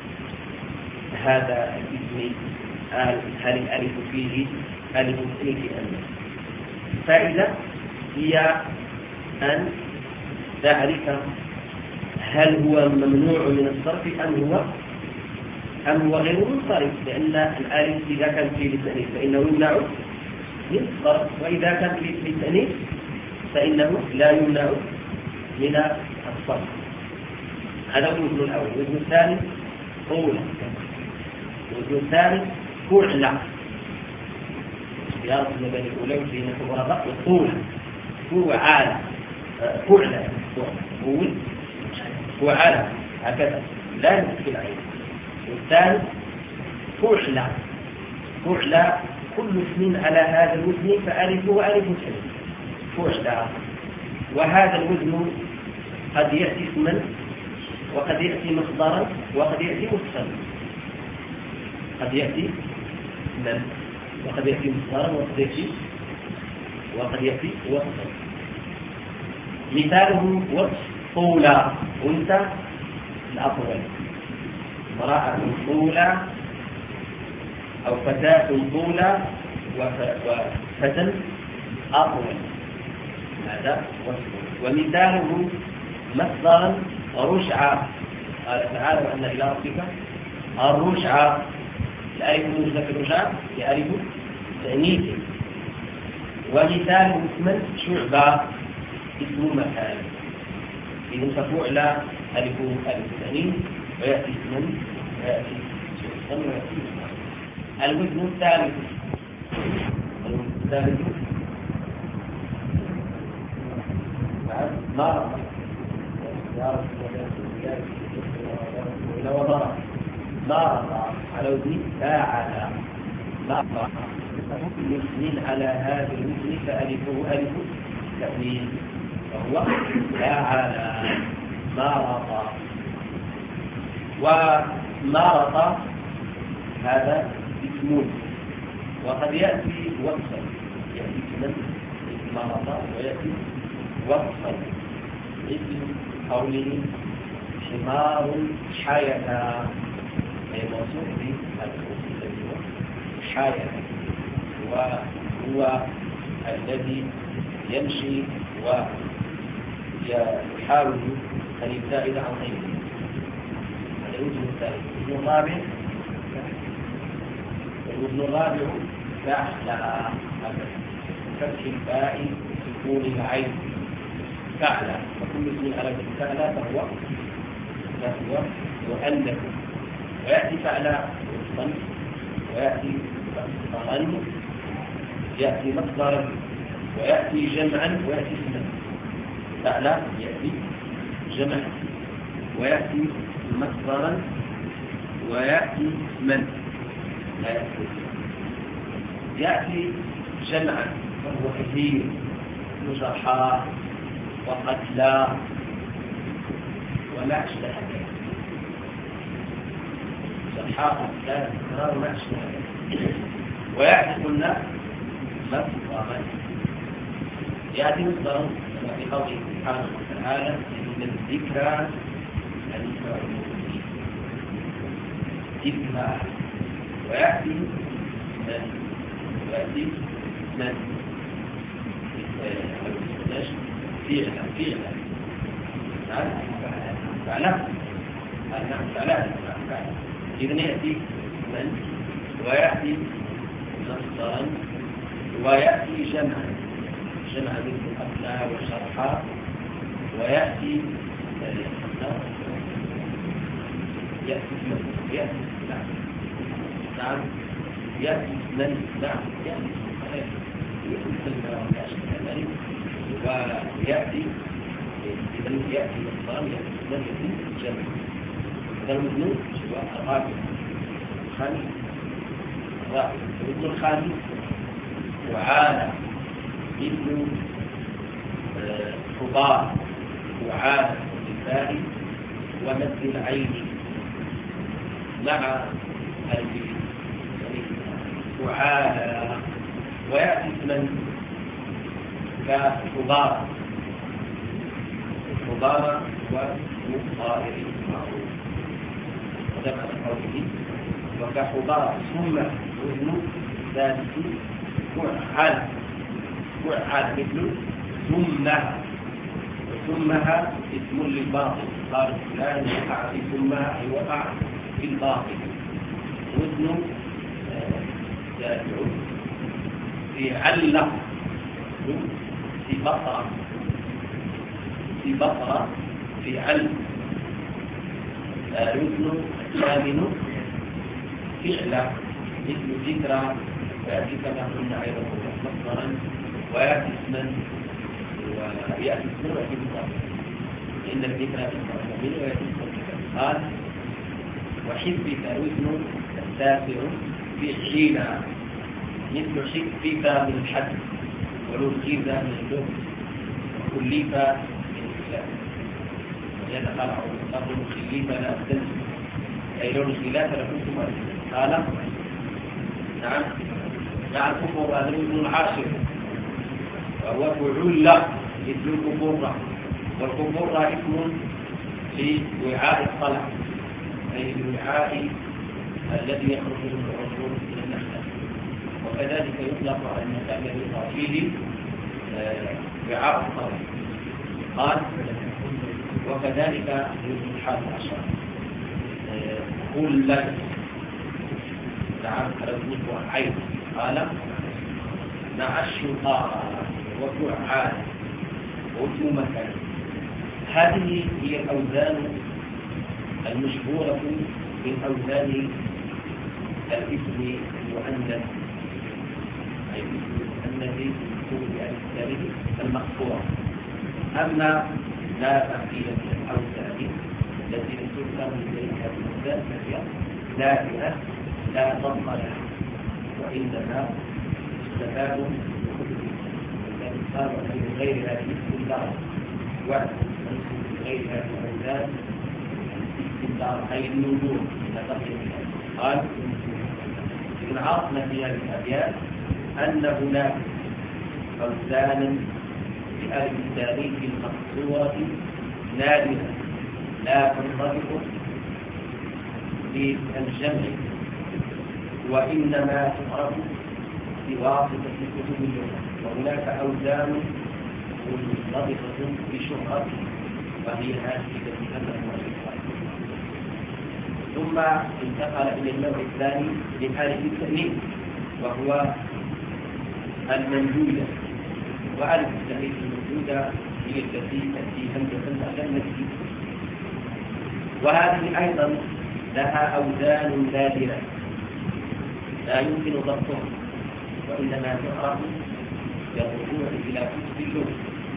A: هذا الاسم؟ هل الألف فيه ألف تأنيث أم لا؟ الفائدة هي أن تعرف هل هو ممنوع من الصرف أم هو أم هو غير منصرف، لأن الألف إذا كان فيه للتأنيث فإنه يمنع من الصرف، وإذا كان فيه للتأنيث فإنه لا يمنع من الصرف. هذا هو الوزن الأول. الوزن الثاني طولة. الوزن الثاني فعلة. اختيار ما بين الأولى وبين الغرباء والطولة. فعالة فعلة فعل فعالة هكذا لا نسكن عليه. والثالث فعلة فعلة كل اسم على هذا الوزن فألفه ألف سليم فعلة. وهذا الوزن قد يأتي اسما وقد يأتي مصدرا وقد يأتي مفصلا. قد يأتي اسما وقد يأتي مصدرا وقد يأتي وقد يأتي وصفا. مثاله وصف طولة أنثى الأطول، امرأة طولة أو فتاة طولة وفتى أطول، هذا وصف. ومثاله مصدرا رشعة، قال تعالى وأن إلى ربك الرشعة، الألف الموجودة في الرشعة هي ألف تأنيث. ومثاله اسما شعبة اسم مكان، إذن ففعل ألف ألف تأنيث ويأتي اسما ويأتي شعبا ويأتي مكان. الوزن الثالث الوزن الثالث ما وضرب ما على وزن فاعل ما يسند على هذا الوزن فألفه ألف تأنيث وهو فاعل مارط. ومارط هذا اسم. وقد يأتي وصفا، يأتي اسما مرضا ويأتي وصفا، مثل قوله حمار حياة، أي موصوف بهذا الوصف الذي هو حياة، وهو الذي يمشي ويحاول أن يبتعد عن غيره. هذا الوجه الثالث. الوجه الرابع الوجه الرابع فعلى فتح الباء سكون العين فعلى، وكل اسم على فعلى فهو فهو مؤنث، ويأتي فعلى وصفا، ويأتي مصدرا، يأتي مصدرا، ويأتي جمعا، ويأتي اسما. فعلى يأتي جمعا، ويأتي مصدرا، ويأتي اسما. لا يأتي يأتي جمعا وهو كثير، جرحى وقتلى وما أشبه ذلك. جرحى وقتلى تكرار وما أشبه ذلك. ويأتي قلنا مصدرا، يأتي مصدرا كما في قوله سبحانه وتعالى إن الذكرى لتنفع المؤمنين. ذكرى. ويأتي من ويأتي من فعلا فعلا فعلا فعلا فعلا. إذن يأتي من ويأتي مصدرا، ويأتي جمعا جمع مثل أقلى وشرحا، ويأتي يأتي من يأتي نعم نعم يأتي من نعم يأتي ويأتي إذن يأتي مصدرا، يأتي من يأتي جمع. هذا المثنون هو الرابع الخامس الرابع. المثنون الخامس وعالى مثل حضار وعالى بالفاء ومد العين مع الفيل وعالى. ويأتي اسما كحضار حضار ومطائر معروف وذكر قوله وكحضار ثم وزن ذلك فعل فعل مثل ثمها، وثمها اسم للباطل، قال فلان وقع في ثمها أي وقع في الباطل. وزن دافع في علة في بطرة في بطرة في علم. وزن الثامن فعل مثل ذكرى، ويأتي كما قلنا أيضا مصدرا، ويأتي اسما ويأتي اسما ويأتي مصدرا. إن الذكرى من ويأتي اسما. قال وحبك وزن التاسع فعيلا مثل حبك من الحد، ولوكيك من اللغة، وكليك من الإسلام. ولهذا قال عمر خليك لا أستنزل، أي لون الخلاف لكنتم قال نعم نعم كفر هذا الوزن العاشر، وهو فعل مثل الكفر. والكفر اسم لوعاء الطلع، أي الوعاء الذي يخرج منه العصفور من النخلة. وكذلك يطلق على المكان الذي يقع فيه وعاء الطلع. قال وكذلك الوزن الحادي عشر كل نعم رزق عين. قال مع الشقاء وفعال واسم مكان. هذه هي الأوزان المشهورة من أوزان الاسم المؤنث، أي الاسم الذي يكون بألف المقصورة. أما لا تقييد الأوزان التي تذكر من ذلك الأوزان فهي نادرة لا ضم لها، وإنما استفاد الذي قال من غير هذه الاستمدار ومن غير هذه الأوزان الاستمدار أي النجوم. قال العاصمة في هذه الأبيات أن هناك أوزانا بألف التاريخ المقصورة نادرة لا تنطبق بالجمع وإنما تعرف بواسطة كتب اللغة، وهناك أوزان مرتبطة بشهرة وهي هذه التي أنه ثم انتقل إلى النوع الثاني من آلة التأنيث وهو الممدودة، وآلة التأنيث الممدودة هي التي تأتي همزة أجنة، وهذه أيضا لها أوزان نادرة لا يمكن ضبطها، وإنما تعرف بالرجوع إلى كتب اللغة.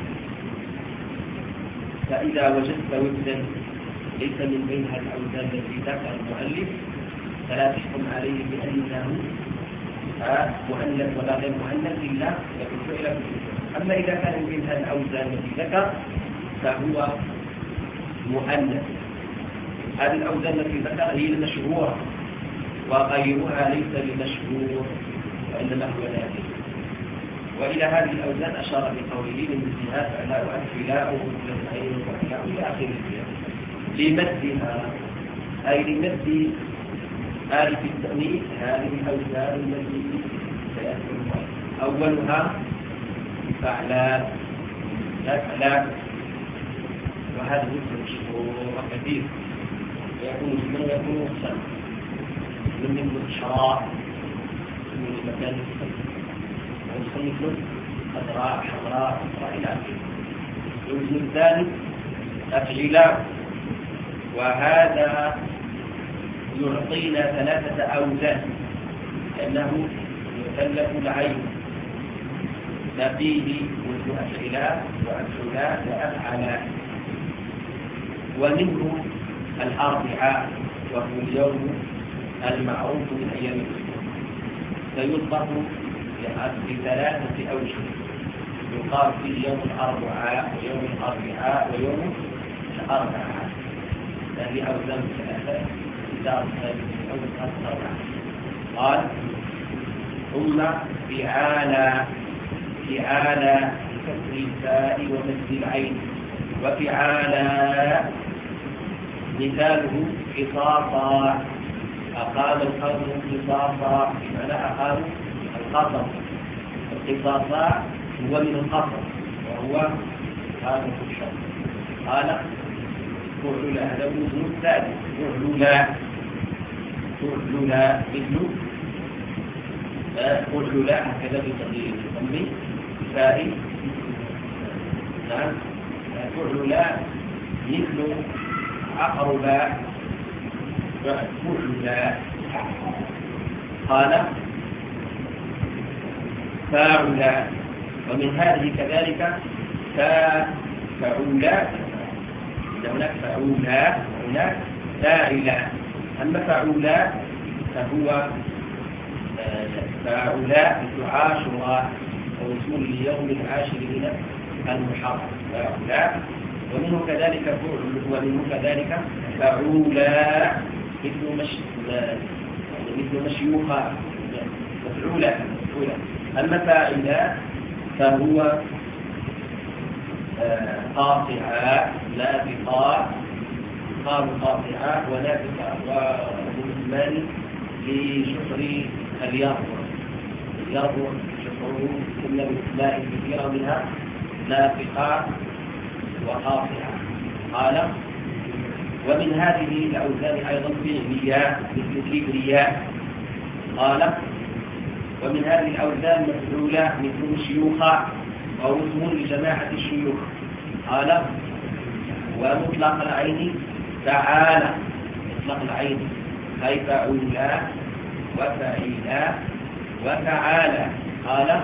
A: فإذا وجدت وزنا ليس من بينها الأوزان التي ذكر المؤلف فلا تحكم عليه بأنه مؤنث ولا غير مؤنث إلا يكون إلى كتب. أما إذا كان من بينها الأوزان التي ذكر فهو مؤنث. هذه الأوزان التي ذكر هي المشهورة وغيرها ليس بمشهور وإنما هو نادر. وإلى هذه الأوزان أشار بقوله من جهات علاء وأنفلاء ومثلين وأنفلاء إلى آخر البيان لمدها، أي لمد آلة التأنيث هذه الأوزان التي سيأتي أولها فعلان لا فعلان، وهذا مثل مشهور كثير يكون من يكون مصنع من مثل شراء من المكان ومصنف خضراء حمراء إلى آخره. الوزن الثالث أفعلاء، وهذا يعطينا ثلاثة أوزان لأنه يكلف العين، ففيه وزن أفعلاء وأفعلاء وأفعلاء. ومنه الأربعاء وهو اليوم المعروف من أيام الأسبوع، فيطبق بثلاثة أوجه، يقال فيه يوم الأربعاء ويوم الأربعاء ويوم الأربعاء، هذه أوزان ثلاثة إدارة أوزان أربعة. قال ثم فعالا فعالا بكسر الفاء ومد العين، وفعالا مثاله قصاصا، أقام القوم قصاصا بمعنى أقام القصص، القصاصا هو من القصص وهو هذا الشر. قال فعلا هذا وزن الثالث فعلا فعلا مثل فعلا هكذا بتقدير الضم فاعل. نعم فعلا مثل عقربا فعلا. قال فاعلا. ومن هذه كذلك فاعلا، هناك فاعلا وهناك فاعلا. أما فاعلا فهو فاعلا مثل عاشوراء ووصول اليوم العاشر من المحرم فاعلا. ومنه كذلك فعل، ومنه كذلك فعولا مثل مش مثل مشيوخا مفعولا. أما فاعلا فهو قاطعا نافقا، قال قاطعا ونافقا، ومثمان لشطر اليربع. اليربع شطره كنا بالاسماء كثيرة منها نافقا وقاطعا. قال ومن هذه الأوزان أيضا فعلية مثل كبرياء. قال ومن هذه الأوزان مفعولة مثل شيوخا أو اسم لجماعة الشيوخ. قال ومطلق العين تعالى، مطلق العين أي فعولا وفعيلا وتعالى. قال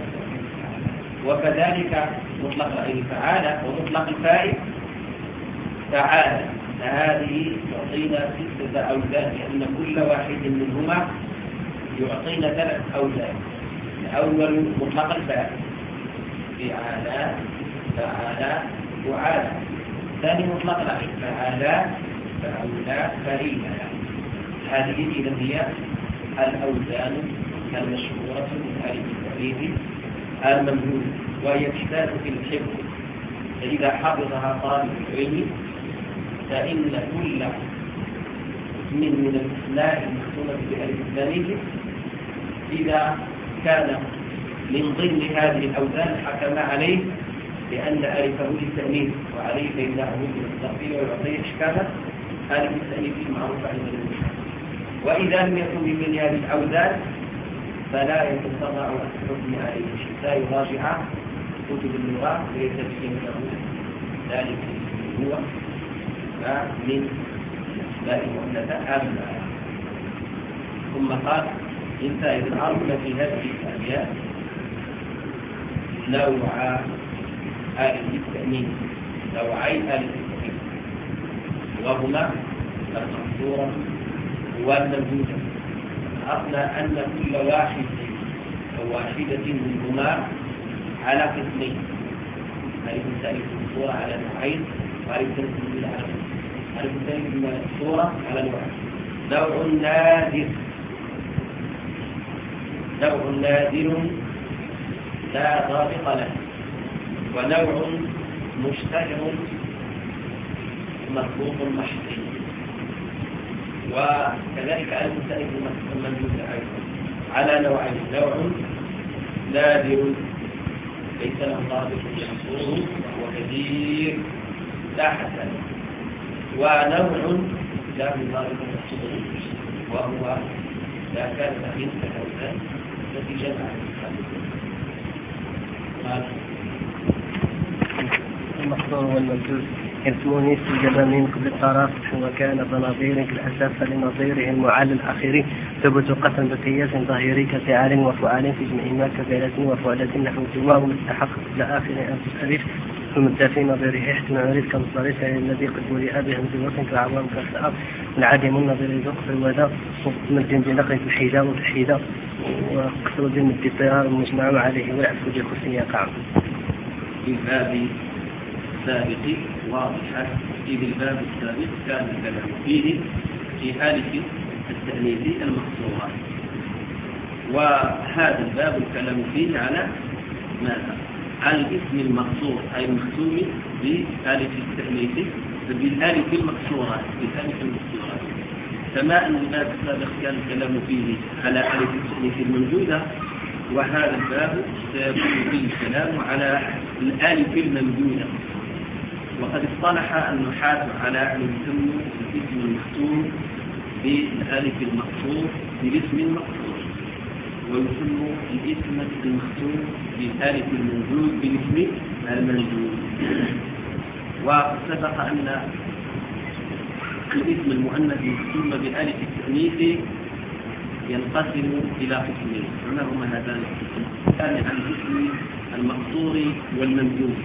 A: وكذلك مطلق العين تعالى ومطلق الفاعل تعالى. هذه تعطينا ستة أوزان لأن كل واحد منهما يعطينا ثلاث أوزان. الأول مطلق الفاعل فعالا فعالا وعالا. الثاني مطلق العين فعالا فعولا فعيلا. هذه إذا هي الأوزان المشهورة من ألف التأنيث الممنوع، وهي تحتاج في الحفظ، فإذا حفظها طالب العلم فإن كل اسم من الأسماء المختومة بألف التأنيث إذا كان من ضمن هذه الأوزان حكم عليه بأن ألفه للتأنيث، وعليه فإنه ممكن التغطية ويعطيه إشكالا ألف التأنيث المعروفة عند المشاهد. وإذا لم يكن من هذه الأوزان فلا يتسرع الحكم عليه، حتى يراجع كتب اللغة ويتبين له ذلك هو من الأسماء المؤنثة أم لا. ثم قال انتهى إذن عرفنا في هذه الأبيات نوع آلة التأنيث، نوعي آلة التأنيث، وهما المقصورة والممدودة. عرفنا أن كل واحد أو واحدة منهما على قسمين، آلة التأنيث المقصورة على نوعين، وآلة التأنيث الممدودة على قسمين. آلة التأنيث المقصورة على نوعين: نوع نادر، نوع نادر لا ضابط له، ونوع مشتهر مربوط محصي. وكذلك آلة التأنيث الممدودة أيضا على نوعين: نوع نادر ليس له ضابط يحصره وهو كثير لا حد له، ونوع له ضابط يحصره وهو لا كان من كالأوزان التي جمع
B: المحصور والممدود يرسمون في الجبامين كل الطرف، وكان بنظير كالأساس لنظيره المعال الأخير ثبت قسم بقياس ظاهري كفعال وفعال في جمعهما كفعلة وفعلة نحو سواه مستحق إلى آخر أن تسألف المدة في نظيره احتمال عريض كمصاريف الذي قد ولئ بهم بوصف كعوام كالسأب العدم النظير ذقف الوداء مد بنقل الحيدة والحيدة وقصر بالمد الطيار المجمع عليه والعفو بالخصم يقع.
A: في الباب السابق واضحة، في الباب السابق كان الكلام فيه في آلة التأنيث المقصورة، وهذا الباب الكلام فيه على ماذا؟ على الاسم المقصور أي المختوم بآلة التأنيث بالآلة المقصورة بالآلة المقصورة، كما أن الباب السابق كان الكلام فيه على آلة التأنيث الموجودة، وهذا الباب سيكون فيه الكلام على الآلة الممدودة. وقد اصطلح النحاة على أن يسموا الاسم المختوم بالآلة المقصور بالاسم المقصور، ويسموا الاسم المختوم بالآلة الموجود بالاسم الموجود. وقد سبق أن الاسم المؤنث المختوم بآلة التأنيث ينقسم إلى قسمين، وما هما هذان القسمين؟ الثاني عن الاسم المقصور والممدود.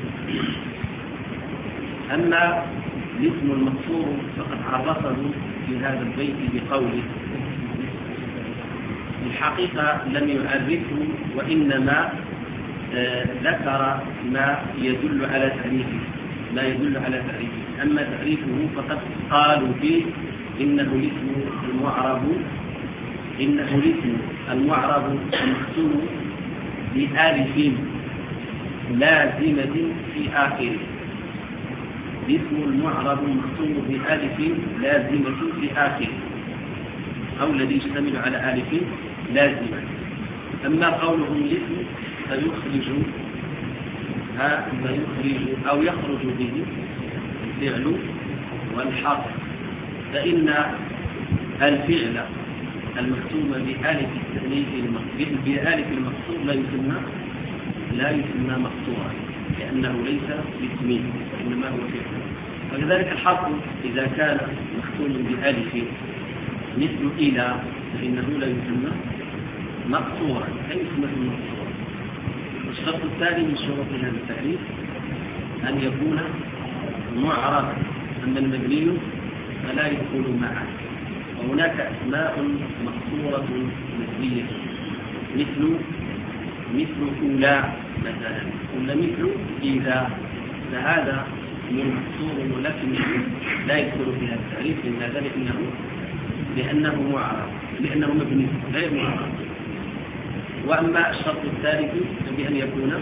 A: أما الاسم المقصور فقد عرفه في هذا البيت بقوله، الحقيقة لم يعرفه وإنما آه ذكر ما يدل على تعريفه، ما يدل على تعريفه. أما تعريفه فقد قالوا فيه إنه الاسم المعرب إنه الاسم المعرب المختوم بآلف لازمة في آخره. الاسم المعرب المختوم بآلف لازمة في آخره، أو الذي يشتمل على آلف لازمة. أما قولهم الاسم فيخرج ها فيخرج أو يخرج به الفعل والحرف، فإن الفعل المختوم بآلف التأنيث بآلف المقصور لا يسمى لا يسمى مقصورا، لأنه ليس باسمه وإنما هو فعل. وكذلك الحرف إذا كان مختوم بآلف مثل إلى فإنه لا يسمى مقصورا، أي اسمه مقصورا. والشرط الثاني من شروط هذا التعريف أن يكون معربا، أما المبني فلا يدخل معه. وهناك أسماء مقصورة نسبية مثل مثل أولى مثلا، ولا مثل إذا، فهذا من مقصور ولكن لا يدخل في هذا التعريف. لماذا؟ لأنه لأنه معرب. لأنه مبني لا يبني. وأما الشرط الثالث بأن يكون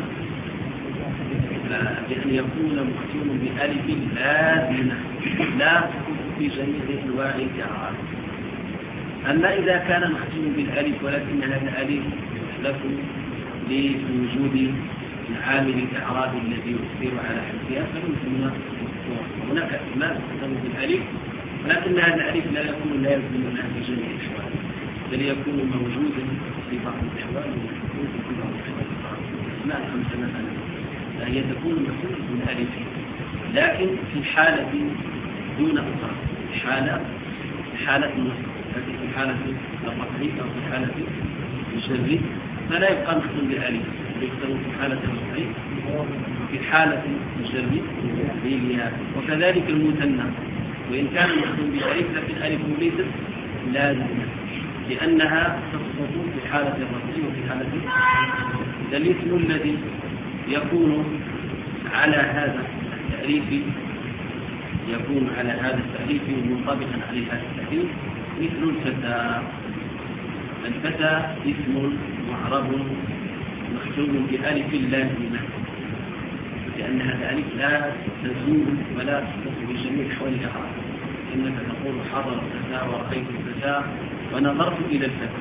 A: بأن يكون مختوم بألف لازمة لا في جميع أنواع الإعراب. أما إذا كان مختوم بالألف ولكن هذا الألف يحدث لوجود عامل الإعراب الذي يؤثر على حرفها فيسمى مختوم. هناك أسماء تختم بالألف ولكن هذا الألف لا يكون لا يلزمنا في جميع الأحوال، بل يكون موجودا في بعض الأحوال ويكون في بعض الأحوال. أسماء خمسة مثلا فهي تكون مختومة بالألف، لكن في حالة دون أخرى، حالة حالة النصب، لكن في حالة الرفع أو في حالة الجر فلا يبقى مختوم بالألف، يختوم في حالة الرفع وفي حالة الجر بالياء. وكذلك المثنى وإن كان مختوم بالألف لكن الألف ليست لازمة لأنها تسقط في حالة الرفع وفي حالة الاسم الذي يكون على هذا التأليف يكون على هذا التأليف منطبقا على هذا التأليف مثل الفتى. الفتى اسم معرب مختوم بألف لازمة لأن هذا الألف لا تزول ولا تسقط بجميع أحوال الإعراب. إنك تقول حضر الفتى ورأيت الفتى ونظرت إلى الفتى.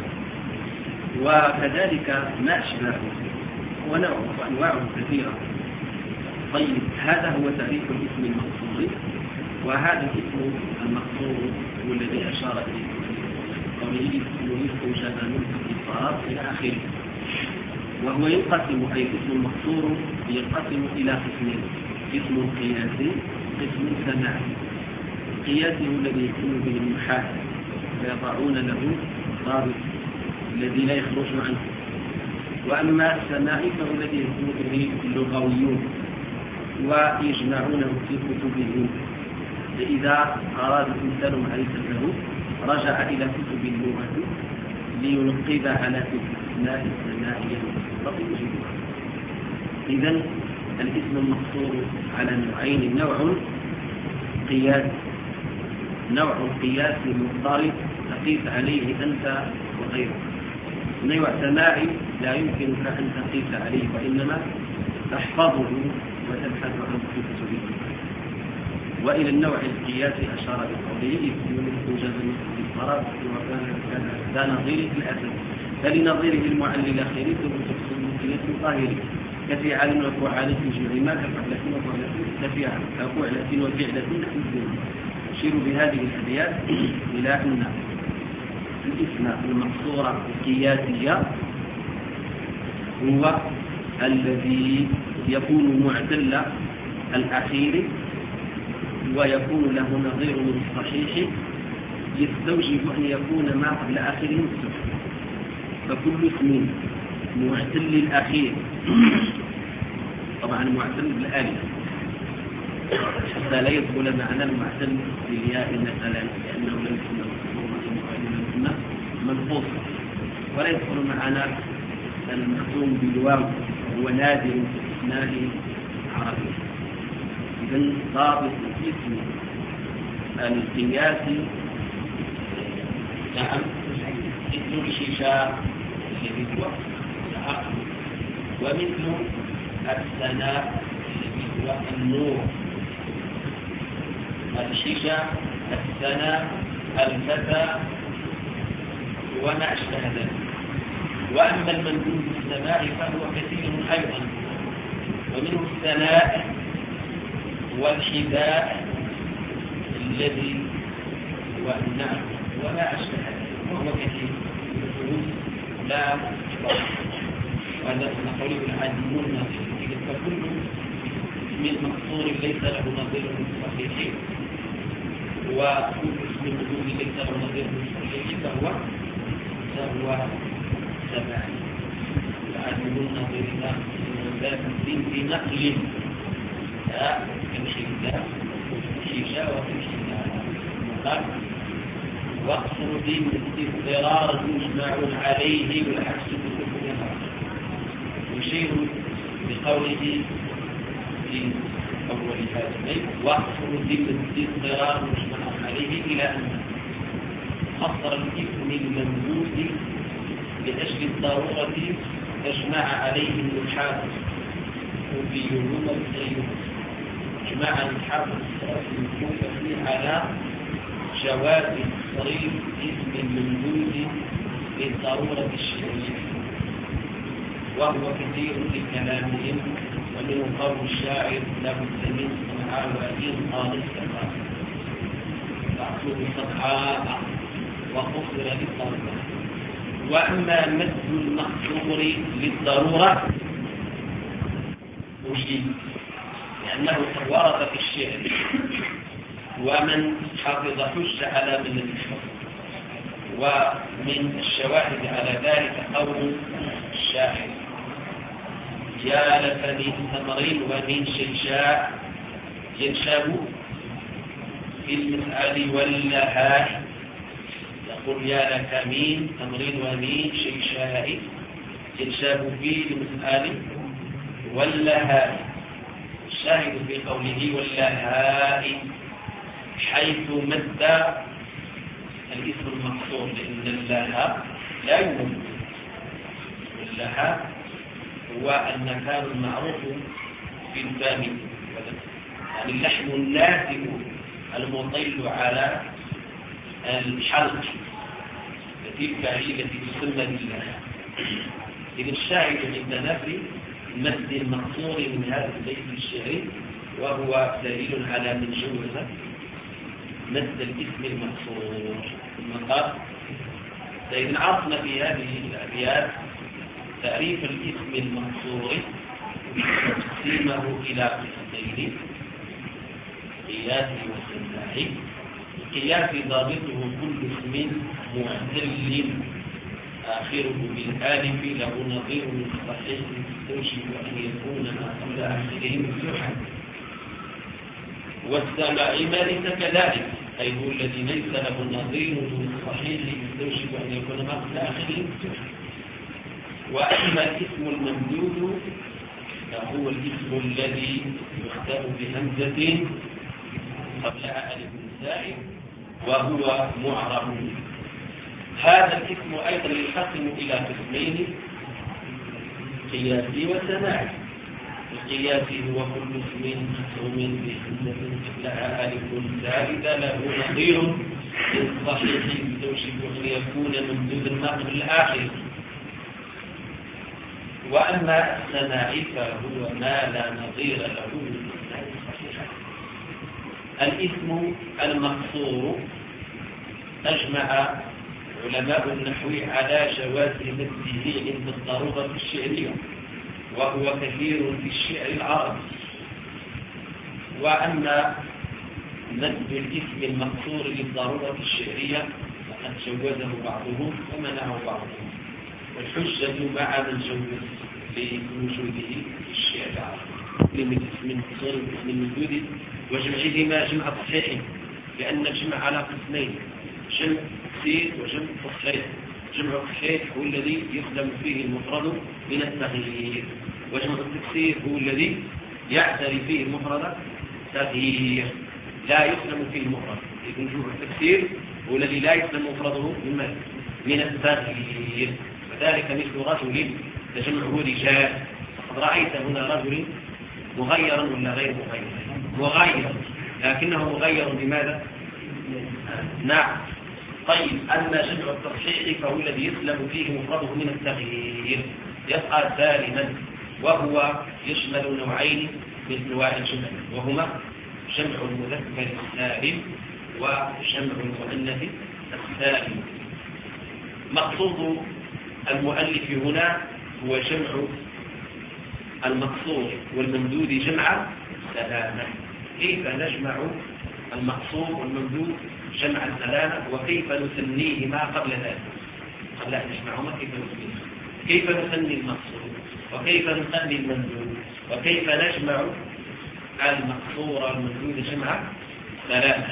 A: وكذلك ما أشبهه ونوعه وأنواعه كثيرة. طيب هذا هو تعريف الاسم المقصور، وهذا الاسم المقصور هو الذي أشار إليه قوله اسم يستوجب منه الاضطراب إلى آخره. وهو ينقسم أي الاسم المقصور ينقسم إلى قسمين: اسم قياسي قسم سماعي. قياسي هو الذي يكون به النحاة ويضعون له ضابط الذي لا يخرج عنه. وأما السماعي فهو الذي يكون به اللغويون ويجمعونه في كتبهم. فإذا أراد الإنسان معرفته رجع إلى كتب اللغة لينقذ على تلك الأسماء السماعية فيجيبها. إذن الاسم المقصور على نوعين: نوع قياسي نوع قياسي مضطرب تقيس عليه أنت وغيرك. نوع سماعي لا يمكنك أن تقيس عليه وإنما تحفظه وتبحث عنه في كتبه. وإلى النوع القياسي أشار بقوله اسم يستوجب منه الاضطراب وكان ذا نظيره في الأسد. فلنظيره المعلل الأخير ثبت قياس ظاهري كفعل وفعال في جمع ما كفعلة وفعلة كفعل كفعلة وفعلة كفعلة. أشير بهذه الأبيات إلى أن الاسم المقصورة القياسية هو الذي يكون معتل الأخير ويكون له نظير من الصحيح يستوجب أن يكون ما قبل آخره مستوجب. فكل اسم معتل الأخير طبعا معتل بالآلف حتى لا يدخل معنى المعتل بالياء مثلا لأنه لا يكون مصموما منقوصا، ولا يدخل معنى المختوم بالواو وهو نادر في الأسماء العربية. إذن ضابط الاسم القياسي نعم اسم الشيشاء الذي هو العقل، ومثل الثناء الذي هو النور. الشيشة الثناء الفتى وما أشبه ذلك. وأما المندوب بالسماء فهو كثير أيضا، ومنه الثناء والحذاء الذي هو النعم وما أشبه ذلك، وهو كثير لا وهذا نقول العاديون. فكل اسم مقصور ليس له نظير صحيح وكل اسم مندوب ليس له نظير صحيح فهو فهو سماعي. العاديون نظيرنا ذات الدين في نقل كالشيشة الشيشة وكالشيشة واقصر دين الاضطرار مجمع عليه والعكس بكفرها. يشير بقوله في أول هذا البيت واقصر دين الاضطرار مجمع عليه إلى أن قصر الاسم الممدود لأجل الضرورة اجمع عليه النحاة الكوفيون والبصريون. اجمع النحاة الكوفي على جواز تصريف اسم الممدود للضرورة الشرعية، وهو كثير في كلامهم، ومن قول الشاعر لابد من صنعاء وإن قال السماء فأخذ صنعاء وقصر للضرورة. وأما مد المقصور للضرورة مجيب، لأنه قد ورد في الشعر، ومن حافظ حج على من الحفظ. ومن الشواهد على ذلك قول الشاعر: يا لك من ثمر ومن شيشاء ينشب في المسأل واللهاء. يقول: يا لك من ثمر ومن شيشاء ينشب في المسأل واللهاء. الشاهد في قوله واللهاء حيث مد الاسم المقصور، لأن اللها لا يمد. اللها هو المكان المعروف في الفم، يعني اللحم الناتئ المطل على الحلق، تلك هي التي تسمى باللها. إذ الشاهد عندنا في مد المقصور من هذا البيت الشعري، وهو دليل على من جوز مد الاسم المقصور. ثم قال: فإذا عرفنا في هذه الأبيات تعريف الاسم المقصور وتقسيمه إلى قسمين: قياسي واستمتاعي. القياسي ضابطه كل اسم معتل آخره بالآلف له نظير صحيح يستوجب أن يكون ما قبل آخره مفتوحا. والسماع مالك كذلك، أي هو الذي ليس له نظير صحيح يستوجب أن يكون ما قبل آخره مفتوحا. وأما الاسم الممدود فهو الاسم الذي يختار بهمزة قبلها ألف زائد وهو معرب. هذا الاسم أيضا ينقسم إلى قسمين: قياسي وسماعي. القياسي هو كل اسم مفهوم بهمزة قبلها ألف زائدة له نظير صحيح يستوجب أن يكون ممدودا ما قبل الآخر. وأما السماعي فهو ما لا نظير له من الأسماء الصحيحة. الاسم المقصور أجمع علماء النحو على جواز مده عند الضرورة الشعرية، وهو كثير في الشعر العربي. وأما مد الاسم المقصور للضرورة الشعرية فقد جوزه بعضهم ومنعه بعضهم، والحجة مع من جوز لوجوده في الشعر العربي. كلمة اسم مقصور واسم ممدود وجمعهما جمع تصحيح، لأن الجمع على قسمين: جمع تكسير وجمع تصحيح. جمع التصحيح هو الذي يسلم فيه المفرد من التغيير، وجمع التكسير هو الذي يعتري فيه المفرد تغيير لا يسلم فيه المفرد. إذن جمع التكسير هو الذي لا يسلم مفرده من التغيير. وذلك مثل رجل تجمعه رجال. قد رأيت هنا رجل مغيرا ولا غير مغير؟ مغير، لكنه مغير بماذا؟ نعم. طيب، أما جمع التصحيح فهو الذي يسلم فيه مفرده من التغيير، يبقى سالما، وهو يشمل نوعين من انواع الجمع، وهما جمع المذكر السالم وجمع المؤنث السالم. مقصود المؤلف هنا هو جمع المقصور والممدود جمع سلامة. كيف نجمع المقصور والممدود جمع السلامة، وكيف نثنيهما قبل ذلك؟ قبل أن نجمعهما كيف نثنيهما؟ كيف نثني المقصور وكيف نثني الممدود وكيف نجمع المقصور والممدود جمع سلامة؟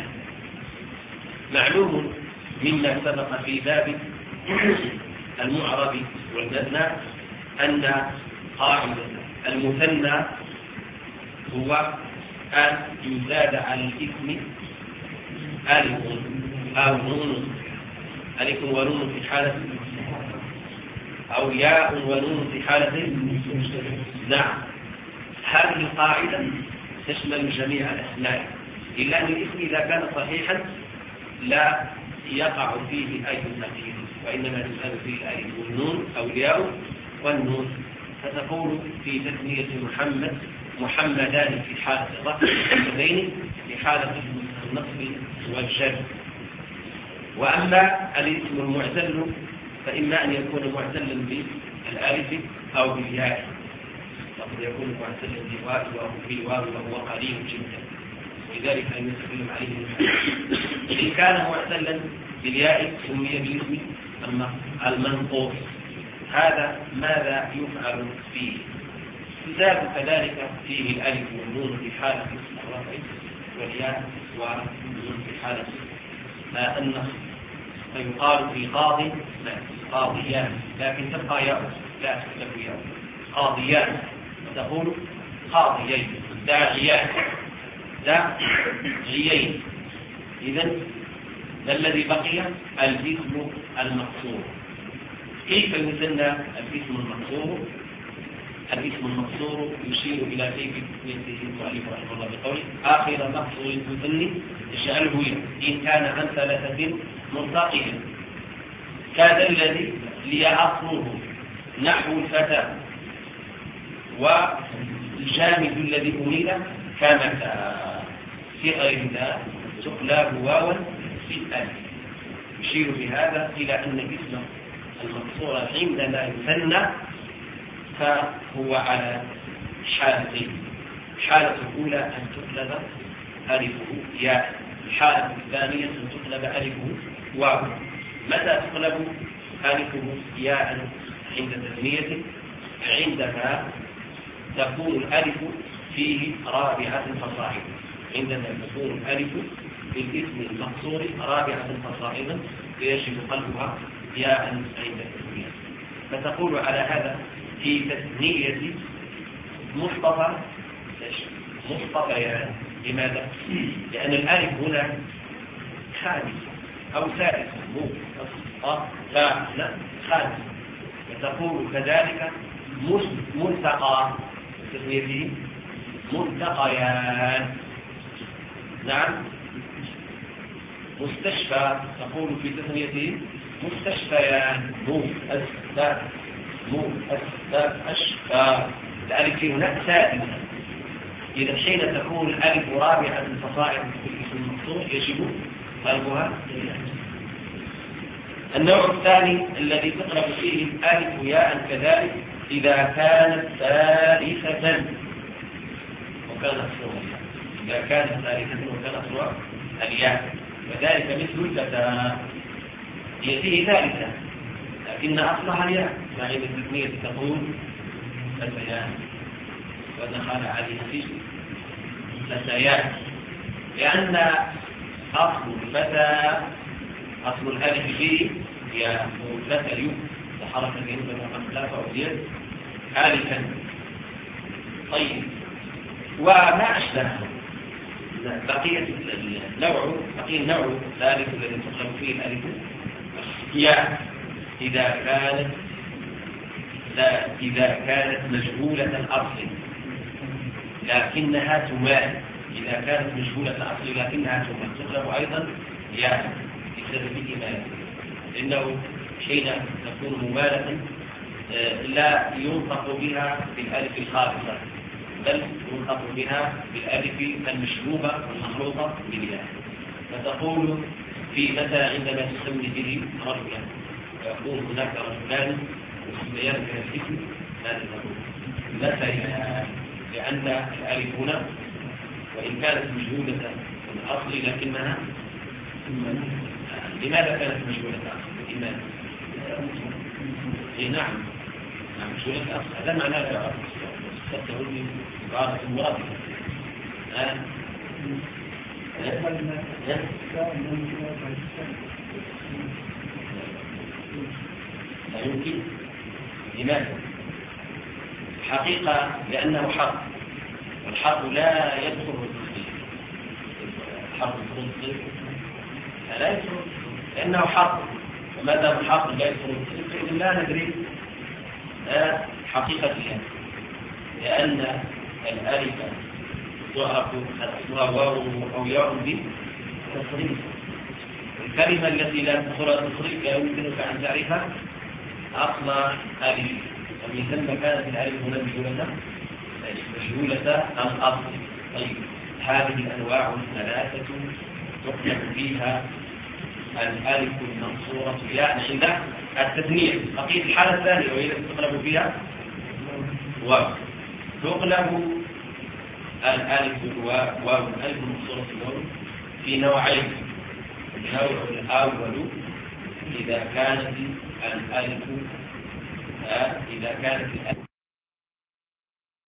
A: معلوم مما سبق في باب المعرب والمثنى أن قاعدة المثنى هو أن يزاد على الاسم ألف أو نون ألف ونون في حالة أو ياء ونون في حالة. نعم، هذه القاعدة تشمل جميع الأسماء إلا أن الاسم إذا كان صحيحا لا يقع فيه أي تغيير، وإنما تسأل فيه الألف والنون أو الياء والنون. فتقول في تثنية محمد محمدان في حالة الرفع والمحمدين في حالة النصب والجر. وأما الاسم المعتل فإما أن يكون معتلا بالألف أو بالياء، وقد يكون معتلا بالواو بالواو وهو قليل جدا، ولذلك لم يتكلم عليه المحدث. إن كان معتلا بالياء سمي بالاسم المنقوص. هذا ماذا يفعل فيه؟ يزاد كذلك فيه الألف والنون في حالة الرفع والياء والنون في حالة النصب، فيقال في قاض لا قاضيان، لكن تبقى ياء لا تكتب ياء، قاضيان، وتقول قاضيين، داعيان داعيين. إذن الذي بقي الاسم المقصور. كيف يسمى الاسم المقصور؟ الاسم المقصور يشير إلى كيف ينتهي المؤلف رحمه الله بقوله آخر مقصور المثني اجعله إن كان عن ثلاثة منطقه كذا الذي لي أصله نحو الفتى، والجامد الذي أميل كمتى. في غير ذلك تقلب واوا في الألف. يشير بهذا إلى أن الاسم المقصور عندما يثنى فهو على حالتين: الحالة الأولى أن تقلب ألفه ياء، الحالة الثانية أن تقلب ألفه واو. متى تقلب ألفه ياء عند تثنيته؟ عندما تكون الألف فيه رابعة فصاعدا. عندما تكون الألف في الاسم المقصور رابعة فصاعدا فيجب قلبها ياء عند التثنية. فتقول على هذا في تثنية مصطفى مصطفيان. لماذا؟ لأن الألف هنا خامسة أو ثالثة، مو لا لا خامسة. فتقول كذلك ملتقى تثنيته ملتقيان. نعم. مستشفى تقول في تثنيته مستشفيان، مو أسفى مو أسفى أشفى. الألف هنا ثالثة. إذا حين تكون الألف رابعة فصاعدا في الاسم المقصور يجب قلبها. النوع الثاني الذي تقلب فيه الألف ياء كذلك إذا كانت ثالثة وكان أصلها إذا كانت ثالثة وكان أصلها الياء، وذلك مثل الفتى. هي فيه ثالثة لكن أصلها الياء، مع أن التثنية تقول فتيان ودخل عليه السجن فتيان، لأن أصل الفتى أصل الألف فيه هي فتى وحركة اليد والأخلاف واليد آلفا. طيب، وما أشبهه بقية النوع بقي النوع الثالث الذي تقلب فيه الألف ياء إذا كانت لا إذا كانت مجهولة الأصل لكنها تمال. إذا كانت مجهولة الأصل لكنها تمال تقلب أيضا ياء بسبب الإمالة، لأنه حين تكون ممالة لا ينطق بها بالألف الخالصة، بل ينطق بها بالألف المشبوبة المخلوطة بالياء. فتقول في متى عندما تسمي به رجلا ويكون هناك رجلان يسميان من الاسم لا تقول متى، لأن الألف هنا وإن كانت مجهولة الأصل لكنها لماذا كانت مجهولة الأصل؟ لماذا؟ إيه نعم نعم مجهولة الأصل. هذا معناه لا تقول لي بعض المراد ها لا يمكن. لماذا؟ حقيقة لأنه حرف، والحرف لا يدخل التصديق. حرف التصديق لا يدخل لأنه حرف، ماذا محاط لا يدخل لا ندري حقيقتها، لأن الألف تعرف أصلها واو أو ياء بالتصريف. الكلمة التي لا تدخلها تصريف لا يمكنك أن تعرفها أصل ألف، ومن ثم كانت الألف هنا مجهولة مجهولة الأصل. طيب هذه الأنواع الثلاثة تطلق فيها الألف المنصورة يعني عند التثنية. بقية الحالة الثانية وهي التي تقلب فيها واو، تقلب الألف واو الألف المنصورة في نوعين. النوع الأول إذا كانت الألف إذا كانت الألف